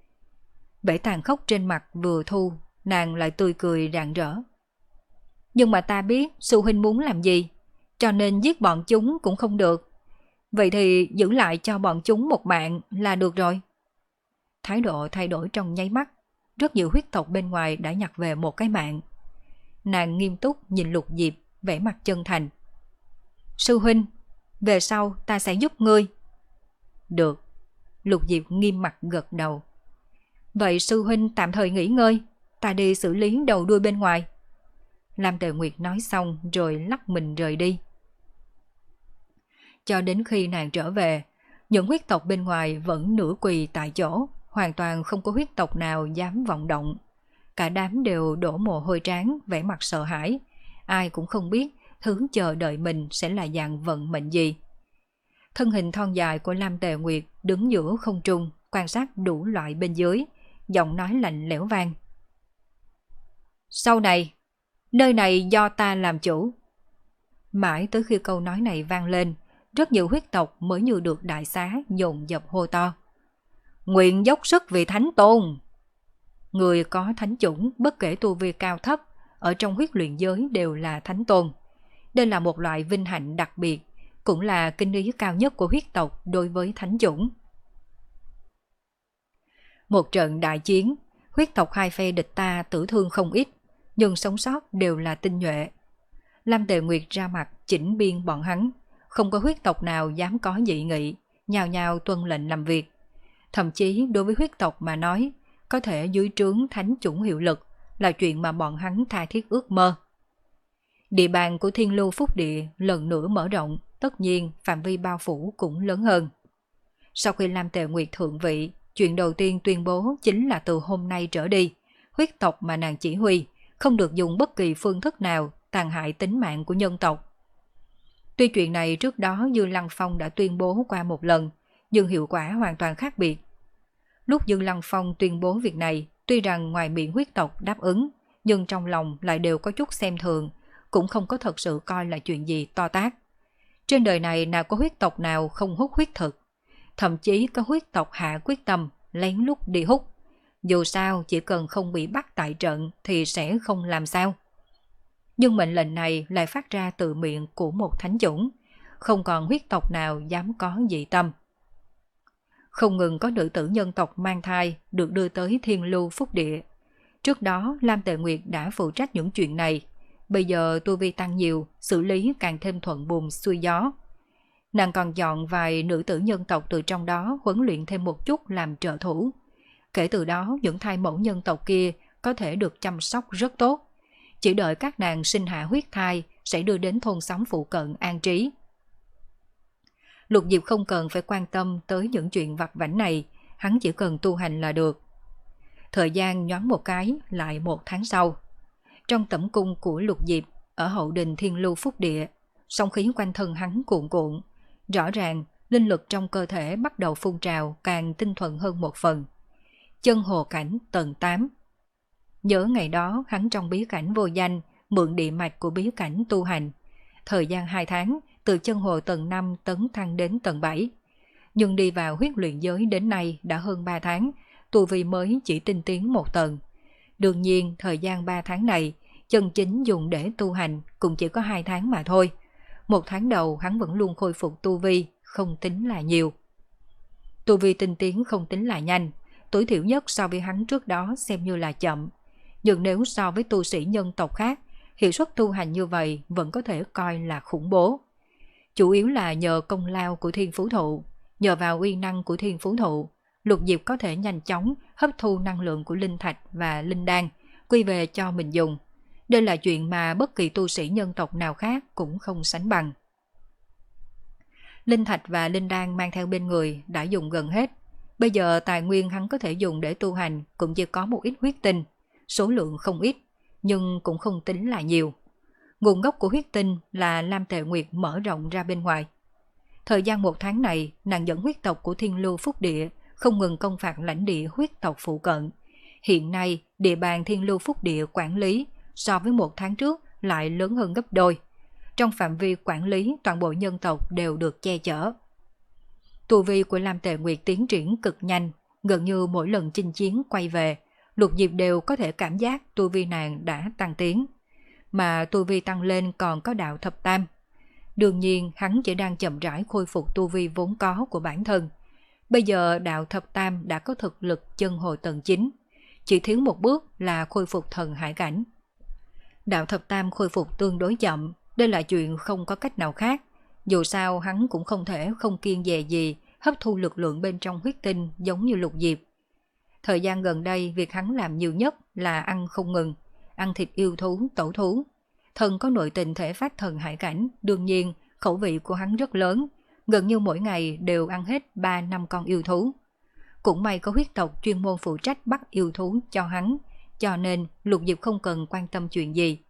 Vẻ tàn khốc trên mặt vừa thu, nàng lại tươi cười rạng rỡ. Nhưng mà ta biết sư huynh muốn làm gì, cho nên giết bọn chúng cũng không được. Vậy thì giữ lại cho bọn chúng một mạng là được rồi. Thái độ thay đổi trong nháy mắt, rất nhiều huyết tộc bên ngoài đã nhặt về một cái mạng. Nàng nghiêm túc nhìn Lục Diệp, vẻ mặt chân thành. Sư huynh, về sau ta sẽ giúp ngươi. Được. Lục Diệp nghiêm mặt gật đầu. Vậy sư huynh tạm thời nghỉ ngơi, ta đi xử lý đầu đuôi bên ngoài. Lam Tề Nguyệt nói xong rồi lắc mình rời đi. Cho đến khi nàng trở về, những huyết tộc bên ngoài vẫn nửa quỳ tại chỗ, hoàn toàn không có huyết tộc nào dám vọng động. Cả đám đều đổ mồ hôi trán, vẻ mặt sợ hãi. Ai cũng không biết thứ chờ đợi mình sẽ là dạng vận mệnh gì. Thân hình thon dài của Lam Tề Nguyệt đứng giữa không trung, quan sát đủ loại bên dưới, giọng nói lạnh lẽo vang. Sau này, nơi này do ta làm chủ. Mãi tới khi câu nói này vang lên, rất nhiều huyết tộc mới như được đại xá dồn dập hô to. Nguyện dốc sức vì thánh tôn. Người có thánh chủng bất kể tu vi cao thấp, ở trong huyết luyện giới đều là thánh tôn. Đây là một loại vinh hạnh đặc biệt, cũng là kinh ý cao nhất của huyết tộc đối với thánh chủng. Một trận đại chiến, huyết tộc hai phe địch ta tử thương không ít, nhưng sống sót đều là tinh nhuệ. Lam Tề Nguyệt ra mặt chỉnh biên bọn hắn, không có huyết tộc nào dám có dị nghị, nhào nhào tuân lệnh làm việc. Thậm chí đối với huyết tộc mà nói, có thể dưới trướng thánh chủng hiệu lực là chuyện mà bọn hắn tha thiết ước mơ. Địa bàn của Thiên Lưu Phúc Địa lần nữa mở rộng, tất nhiên phạm vi bao phủ cũng lớn hơn. Sau khi Lam Tề Nguyệt thượng vị, chuyện đầu tiên tuyên bố chính là từ hôm nay trở đi, huyết tộc mà nàng chỉ huy không được dùng bất kỳ phương thức nào tàn hại tính mạng của nhân tộc. Tuy chuyện này trước đó Dương Lăng Phong đã tuyên bố qua một lần, nhưng hiệu quả hoàn toàn khác biệt. Lúc Dương Lăng Phong tuyên bố việc này, tuy rằng ngoài miệng huyết tộc đáp ứng, nhưng trong lòng lại đều có chút xem thường, cũng không có thật sự coi là chuyện gì to tát. Trên đời này nào có huyết tộc nào không hút huyết thực, thậm chí có huyết tộc hạ quyết tâm lén lút đi hút. Dù sao chỉ cần không bị bắt tại trận thì sẽ không làm sao. Nhưng mệnh lệnh này lại phát ra từ miệng của một thánh chủng, không còn huyết tộc nào dám có dị tâm. Không ngừng có nữ tử nhân tộc mang thai được đưa tới Thiên Lưu Phúc Địa. Trước đó Lam Tề Nguyệt đã phụ trách những chuyện này, bây giờ tu vi tăng nhiều, xử lý càng thêm thuận buồm xuôi gió. Nàng còn chọn vài nữ tử nhân tộc từ trong đó huấn luyện thêm một chút làm trợ thủ. Kể từ đó những thai mẫu nhân tộc kia có thể được chăm sóc rất tốt. Chỉ đợi các nàng sinh hạ huyết thai sẽ đưa đến thôn xóm phụ cận an trí. Lục Diệp không cần phải quan tâm tới những chuyện vặt vãnh này, hắn chỉ cần tu hành là được. Thời gian nhoáng một cái lại một tháng sau. Trong tẩm cung của Lục Diệp ở hậu đình Thiên Lưu Phúc Địa, sóng khí quanh thân hắn cuộn cuộn. Rõ ràng linh lực trong cơ thể bắt đầu phun trào càng tinh thuần hơn một phần. Chân hồ cảnh tầng tám. Nhớ ngày đó hắn trong bí cảnh vô danh mượn địa mạch của bí cảnh tu hành. Thời gian hai tháng từ chân hồ tầng năm tấn thăng đến tầng bảy. Nhưng đi vào huyết luyện giới đến nay đã hơn ba tháng, tu vi mới chỉ tinh tiến một tầng. Đương nhiên thời gian ba tháng này chân chính dùng để tu hành cũng chỉ có hai tháng mà thôi. Một tháng đầu hắn vẫn luôn khôi phục tu vi, không tính là nhiều. Tu vi tinh tiến không tính là nhanh, tối thiểu nhất so với hắn trước đó xem như là chậm. Nhưng nếu so với tu sĩ nhân tộc khác, hiệu suất tu hành như vậy vẫn có thể coi là khủng bố. Chủ yếu là nhờ công lao của Thiên Phú Thụ, nhờ vào uy năng của Thiên Phú Thụ, Lục Diệp có thể nhanh chóng hấp thu năng lượng của linh thạch và linh đan, quy về cho mình dùng. Đây là chuyện mà bất kỳ tu sĩ nhân tộc nào khác cũng không sánh bằng. Linh thạch và linh đan mang theo bên người đã dùng gần hết. Bây giờ tài nguyên hắn có thể dùng để tu hành cũng chỉ có một ít huyết tinh, số lượng không ít, nhưng cũng không tính là nhiều. Nguồn gốc của huyết tinh là Lam Tề Nguyệt mở rộng ra bên ngoài. Thời gian một tháng này, nàng dẫn huyết tộc của Thiên Lưu Phúc Địa không ngừng công phạt lãnh địa huyết tộc phụ cận. Hiện nay, địa bàn Thiên Lưu Phúc Địa quản lý so với một tháng trước lại lớn hơn gấp đôi. Trong phạm vi quản lý, toàn bộ nhân tộc đều được che chở. Tu vi của Lam Tề Nguyệt tiến triển cực nhanh, gần như mỗi lần chinh chiến quay về, Lục Diệp đều có thể cảm giác tu vi nàng đã tăng tiến. Mà tu vi tăng lên còn có đạo thập tam. Đương nhiên hắn chỉ đang chậm rãi khôi phục tu vi vốn có của bản thân. Bây giờ đạo thập tam đã có thực lực chân hồi tầng chín, chỉ thiếu một bước là khôi phục thần hải cảnh. Đạo thập tam khôi phục tương đối chậm, đây là chuyện không có cách nào khác. Dù sao hắn cũng không thể không kiêng dè gì hấp thu lực lượng bên trong huyết tinh giống như Lục Diệp. Thời gian gần đây việc hắn làm nhiều nhất là ăn không ngừng, ăn thịt yêu thú, tẩu thú. Thần có nội tình thể phát thần hải cảnh, đương nhiên khẩu vị của hắn rất lớn, gần như mỗi ngày đều ăn hết ba năm con yêu thú. Cũng may có huyết tộc chuyên môn phụ trách bắt yêu thú cho hắn, cho nên Lục Diệp không cần quan tâm chuyện gì.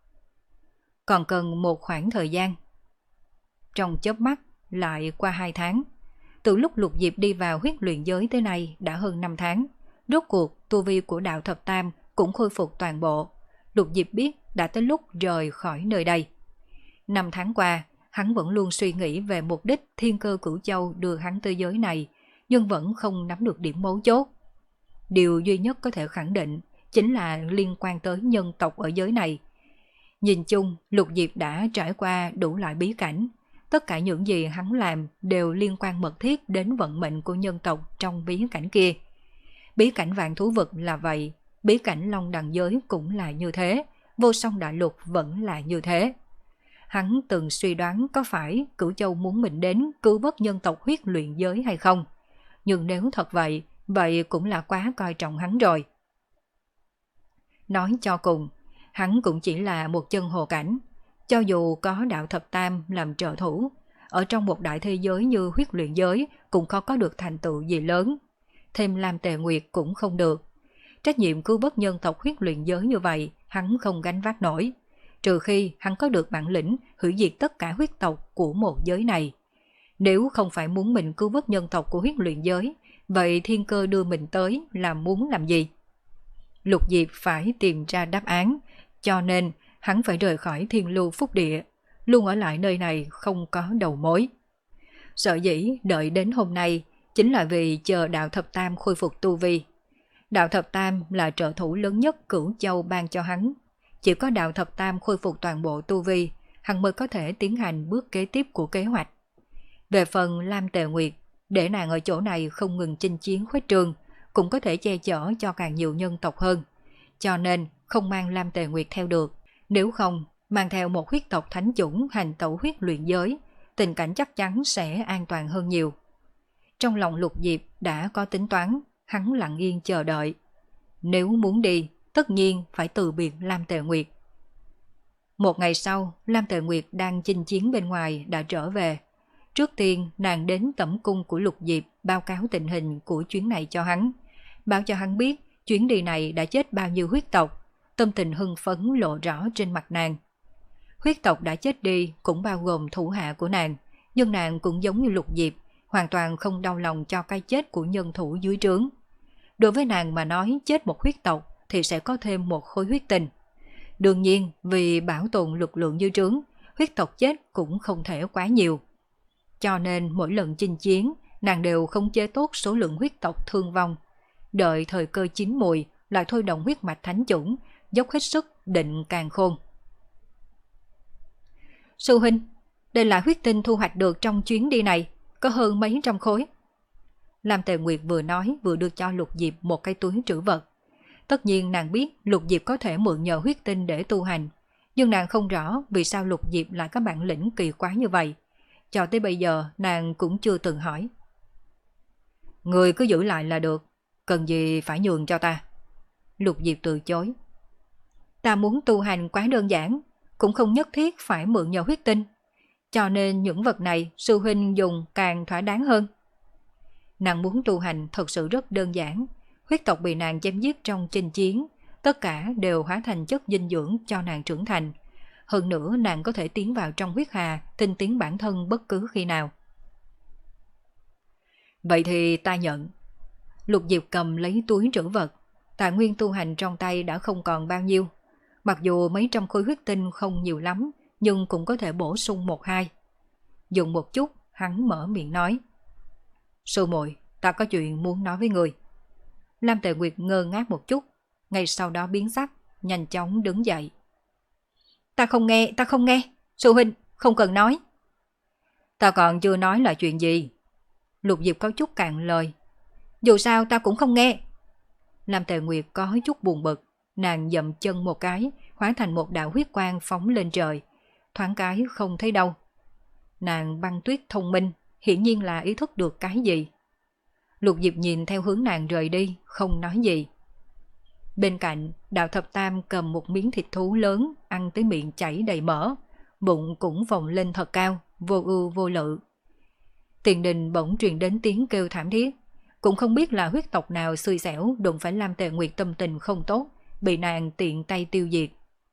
Còn cần một khoảng thời gian. Trong chớp mắt lại qua hai tháng. Từ lúc Lục Diệp đi vào huyết luyện giới tới nay đã hơn năm tháng. Rốt cuộc tu vi của đạo thập tam cũng khôi phục toàn bộ. Lục Diệp biết đã tới lúc rời khỏi nơi đây. Năm tháng qua, hắn vẫn luôn suy nghĩ về mục đích Thiên Cơ Cửu Châu đưa hắn tới giới này, nhưng vẫn không nắm được điểm mấu chốt. Điều duy nhất có thể khẳng định chính là liên quan tới nhân tộc ở giới này. Nhìn chung, Lục Diệp đã trải qua đủ loại bí cảnh. Tất cả những gì hắn làm đều liên quan mật thiết đến vận mệnh của nhân tộc trong bí cảnh kia. Bí cảnh vạn thú vực là vậy, bí cảnh Long Đằng giới cũng là như thế, Vô Song Đại Lục vẫn là như thế. Hắn từng suy đoán có phải Cửu Châu muốn mình đến cứu vớt nhân tộc huyết luyện giới hay không. Nhưng nếu thật vậy, vậy cũng là quá coi trọng hắn rồi. Nói cho cùng, hắn cũng chỉ là một chân hồ cảnh. Cho dù có đạo thập tam làm trợ thủ, ở trong một đại thế giới như huyết luyện giới cũng khó có được thành tựu gì lớn. Thêm Lam Tề Nguyệt cũng không được. Trách nhiệm cứu vớt nhân tộc huyết luyện giới như vậy, hắn không gánh vác nổi. Trừ khi hắn có được bản lĩnh hủy diệt tất cả huyết tộc của một giới này. Nếu không phải muốn mình cứu vớt nhân tộc của huyết luyện giới, vậy Thiên Cơ đưa mình tới là muốn làm gì? Lục Diệp phải tìm ra đáp án, cho nên hắn phải rời khỏi Thiên Lưu Phúc Địa, luôn ở lại nơi này không có đầu mối. Sợ dĩ đợi đến hôm nay chính là vì chờ đạo thập tam khôi phục tu vi. Đạo thập tam là trợ thủ lớn nhất Cửu Châu ban cho hắn. Chỉ có đạo thập tam khôi phục toàn bộ tu vi, hắn mới có thể tiến hành bước kế tiếp của kế hoạch. Về phần Lam Tề Nguyệt, Để nàng ở chỗ này không ngừng chinh chiến khuếch trương, cũng có thể che chở cho càng nhiều nhân tộc hơn. Cho nên không mang Lam Tề Nguyệt theo được. Nếu không, mang theo một huyết tộc thánh chủng hành tẩu huyết luyện giới, tình cảnh chắc chắn sẽ an toàn hơn nhiều. Trong lòng Lục Diệp đã có tính toán, hắn lặng yên chờ đợi. Nếu muốn đi, tất nhiên phải từ biệt Lam Tề Nguyệt. Một ngày sau, Lam Tề Nguyệt đang chinh chiến bên ngoài đã trở về. Trước tiên, nàng đến tẩm cung của Lục Diệp báo cáo tình hình của chuyến này cho hắn. Báo cho hắn biết chuyến đi này đã chết bao nhiêu huyết tộc, tâm tình hưng phấn lộ rõ trên mặt nàng. Huyết tộc đã chết đi cũng bao gồm thủ hạ của nàng, nhưng nàng cũng giống như Lục Diệp, hoàn toàn không đau lòng cho cái chết của nhân thủ dưới trướng. Đối với nàng mà nói chết một huyết tộc thì sẽ có thêm một khối huyết tinh. Đương nhiên, vì bảo tồn lực lượng dưới trướng, huyết tộc chết cũng không thể quá nhiều. Cho nên mỗi lần chinh chiến, nàng đều khống chế tốt số lượng huyết tộc thương vong. Đợi thời cơ chín mùi, lại thôi động huyết mạch thánh chủng, dốc hết sức định càng khôn. Sư huynh, đây là huyết tinh thu hoạch được trong chuyến đi này, có hơn mấy trăm khối. Lam Tề Nguyệt vừa nói vừa đưa cho Lục Diệp một cái túi trữ vật. Tất nhiên nàng biết Lục Diệp có thể mượn nhờ huyết tinh để tu hành, nhưng nàng không rõ vì sao Lục Diệp lại có bản lĩnh kỳ quái như vậy. Cho tới bây giờ nàng cũng chưa từng hỏi. Người cứ giữ lại là được, cần gì phải nhường cho ta. Lục Diệp từ chối. Ta muốn tu hành quá đơn giản, cũng không nhất thiết phải mượn nhờ huyết tinh, cho nên những vật này sư huynh dùng càng thỏa đáng hơn. Nàng muốn tu hành thật sự rất đơn giản. Huyết tộc bị nàng chém giết trong chinh chiến, tất cả đều hóa thành chất dinh dưỡng cho nàng trưởng thành. Hơn nữa nàng có thể tiến vào trong huyết hà, tinh tiến bản thân bất cứ khi nào. Vậy thì ta nhận. Lục Diệp cầm lấy túi trữ vật. Tài nguyên tu hành trong tay đã không còn bao nhiêu. Mặc dù mấy trăm khối huyết tinh không nhiều lắm, nhưng cũng có thể bổ sung một hai. Dùng một chút, hắn mở miệng nói. Sư muội, ta có chuyện muốn nói với người. Lam Tề Nguyệt ngơ ngác một chút, ngay sau đó biến sắc, nhanh chóng đứng dậy. Ta không nghe, ta không nghe, sư huynh, không cần nói. Ta còn chưa nói là chuyện gì. Lục Diệp có chút cạn lời. Dù sao ta cũng không nghe. Lam Tề Nguyệt có chút buồn bực, nàng dậm chân một cái, hóa thành một đạo huyết quang phóng lên trời, thoáng cái không thấy đâu. Nàng Băng Tuyết thông minh, hiển nhiên là ý thức được cái gì. Lục Diệp nhìn theo hướng nàng rời đi, không nói gì. Bên cạnh, Đạo Thập Tam cầm một miếng thịt thú lớn, ăn tới miệng chảy đầy mỡ, bụng cũng phồng lên thật cao, vô ưu vô lự. Tiền đình bỗng truyền đến tiếng kêu thảm thiết, cũng không biết là huyết tộc nào xui xẻo đụng phải Lam Tề Nguyệt tâm tình không tốt, bị nàng tiện tay tiêu diệt.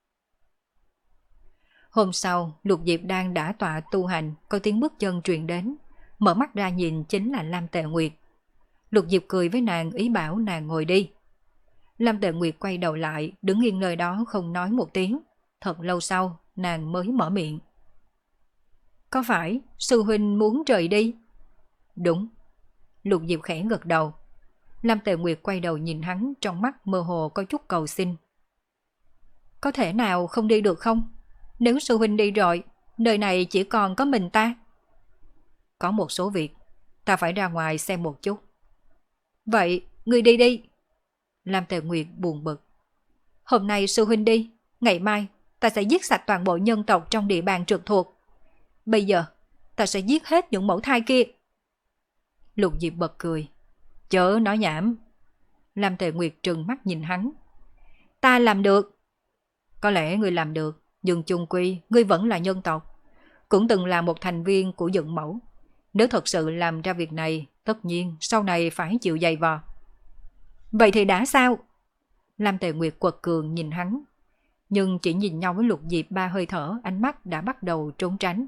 Hôm sau, Lục Diệp đang đã tọa tu hành, có tiếng bước chân truyền đến, mở mắt ra nhìn chính là Lam Tề Nguyệt. Lục Diệp cười với nàng, ý bảo nàng ngồi đi. Lam Tề Nguyệt quay đầu lại, đứng yên nơi đó không nói một tiếng. Thật lâu sau, nàng mới mở miệng. Có phải sư huynh muốn rời đi? Đúng. Lục Diệp khẽ gật đầu. Lam Tề Nguyệt quay đầu nhìn hắn, trong mắt mơ hồ có chút cầu xin. Có thể nào không đi được không? Nếu sư huynh đi rồi, nơi này chỉ còn có mình ta. Có một số việc, ta phải ra ngoài xem một chút. Vậy, ngươi đi đi. Lam Tề Nguyệt buồn bực. Hôm nay sư huynh đi, ngày mai ta sẽ giết sạch toàn bộ nhân tộc trong địa bàn trực thuộc. Bây giờ, ta sẽ giết hết những mẫu thai kia. Lục Diệp bật cười. Chớ nói nhảm. Lam Tề Nguyệt trừng mắt nhìn hắn. Ta làm được. Có lẽ ngươi làm được, nhưng chung quy ngươi vẫn là nhân tộc, cũng từng là một thành viên của dựng mẫu. Nếu thật sự làm ra việc này, tất nhiên sau này phải chịu dày vò. Vậy thì đã sao? Lam Tề Nguyệt quật cường nhìn hắn, nhưng chỉ nhìn nhau với Lục Diệp ba hơi thở, ánh mắt đã bắt đầu trốn tránh.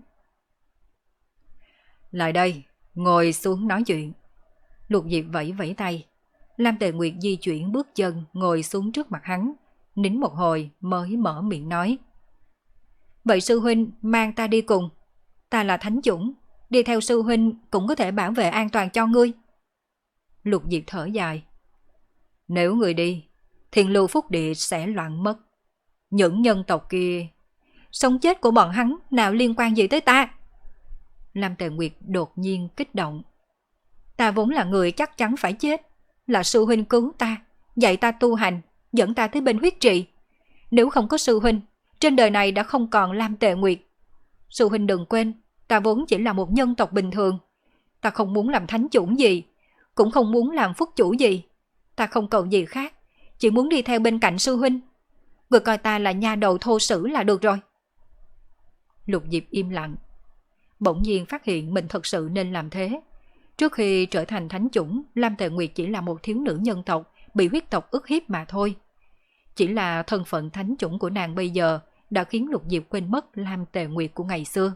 Lại đây, ngồi xuống nói chuyện. Lục Diệp vẫy vẫy tay. Lam Tề Nguyệt di chuyển bước chân ngồi xuống trước mặt hắn, nín một hồi mới mở miệng nói. Vậy sư huynh mang ta đi cùng. Ta là thánh chủng, đi theo sư huynh cũng có thể bảo vệ an toàn cho ngươi. Lục Diệp thở dài. Nếu người đi, Thiên Lưu Phúc Địa sẽ loạn mất. Những nhân tộc kia, sống chết của bọn hắn nào liên quan gì tới ta? Lam Tề Nguyệt đột nhiên kích động. Ta vốn là người chắc chắn phải chết, là sư huynh cứu ta, dạy ta tu hành, dẫn ta tới bên huyết trì. Nếu không có sư huynh, trên đời này đã không còn Lam Tề Nguyệt. Sư huynh đừng quên, ta vốn chỉ là một nhân tộc bình thường. Ta không muốn làm thánh chủ gì, cũng không muốn làm phúc chủ gì. Ta không cầu gì khác, chỉ muốn đi theo bên cạnh sư huynh. Người coi ta là nha đầu thô sử là được rồi. Lục Diệp im lặng. Bỗng nhiên phát hiện mình thật sự nên làm thế. Trước khi trở thành thánh chủng, Lam Tề Nguyệt chỉ là một thiếu nữ nhân tộc bị huyết tộc ức hiếp mà thôi. Chỉ là thân phận thánh chủng của nàng bây giờ đã khiến Lục Diệp quên mất Lam Tề Nguyệt của ngày xưa.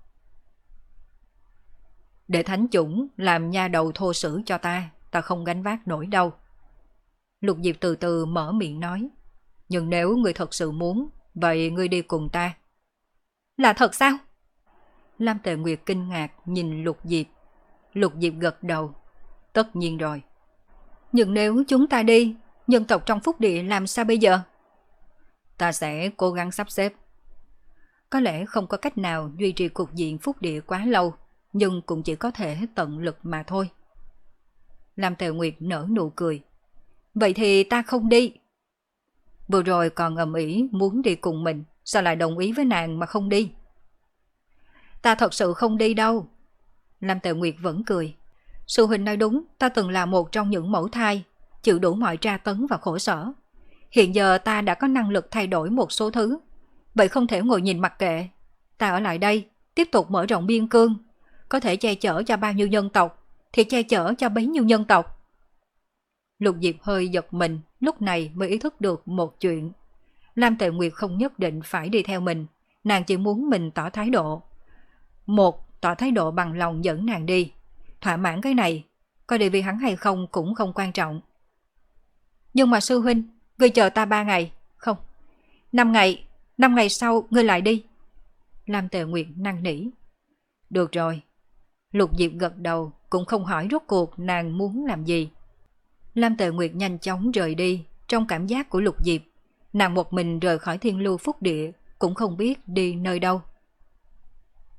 Để thánh chủng làm nha đầu thô sử cho ta, ta không gánh vác nổi đâu. Lục Diệp từ từ mở miệng nói. Nhưng nếu ngươi thật sự muốn, vậy ngươi đi cùng ta. Là thật sao? Lam Tề Nguyệt kinh ngạc nhìn Lục Diệp. Lục Diệp gật đầu. Tất nhiên rồi. Nhưng nếu chúng ta đi, nhân tộc trong phúc địa làm sao bây giờ? Ta sẽ cố gắng sắp xếp. Có lẽ không có cách nào duy trì cục diện phúc địa quá lâu, nhưng cũng chỉ có thể tận lực mà thôi. Lam Tề Nguyệt nở nụ cười. Vậy thì ta không đi. Vừa rồi còn ầm ĩ muốn đi cùng mình, sao lại đồng ý với nàng mà không đi? Ta thật sự không đi đâu. Lam Tề Nguyệt vẫn cười. Sư huynh nói đúng, ta từng là một trong những mẫu thai, chịu đủ mọi tra tấn và khổ sở. Hiện giờ ta đã có năng lực thay đổi một số thứ, vậy không thể ngồi nhìn mặc kệ. Ta ở lại đây, tiếp tục mở rộng biên cương, có thể che chở cho bao nhiêu nhân tộc, thì che chở cho bấy nhiêu nhân tộc. Lục Diệp hơi giật mình, lúc này mới ý thức được một chuyện. Lam Tề Nguyệt không nhất định phải đi theo mình, nàng chỉ muốn mình tỏ thái độ. Một, tỏ thái độ bằng lòng dẫn nàng đi. Thỏa mãn cái này, coi đi vì hắn hay không cũng không quan trọng. Nhưng mà sư huynh, ngươi chờ ta ba ngày, không, năm ngày, năm ngày sau ngươi lại đi. Lam Tề Nguyệt năn nỉ. Được rồi. Lục Diệp gật đầu, cũng không hỏi rốt cuộc nàng muốn làm gì. Lam Tề Nguyệt nhanh chóng rời đi. Trong cảm giác của Lục Diệp, nàng một mình rời khỏi Thiên Lưu Phúc Địa, cũng không biết đi nơi đâu.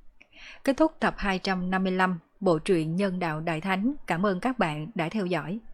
Kết thúc tập hai trăm năm mươi lăm bộ truyện Nhân Đạo Đại Thánh. Cảm ơn các bạn đã theo dõi.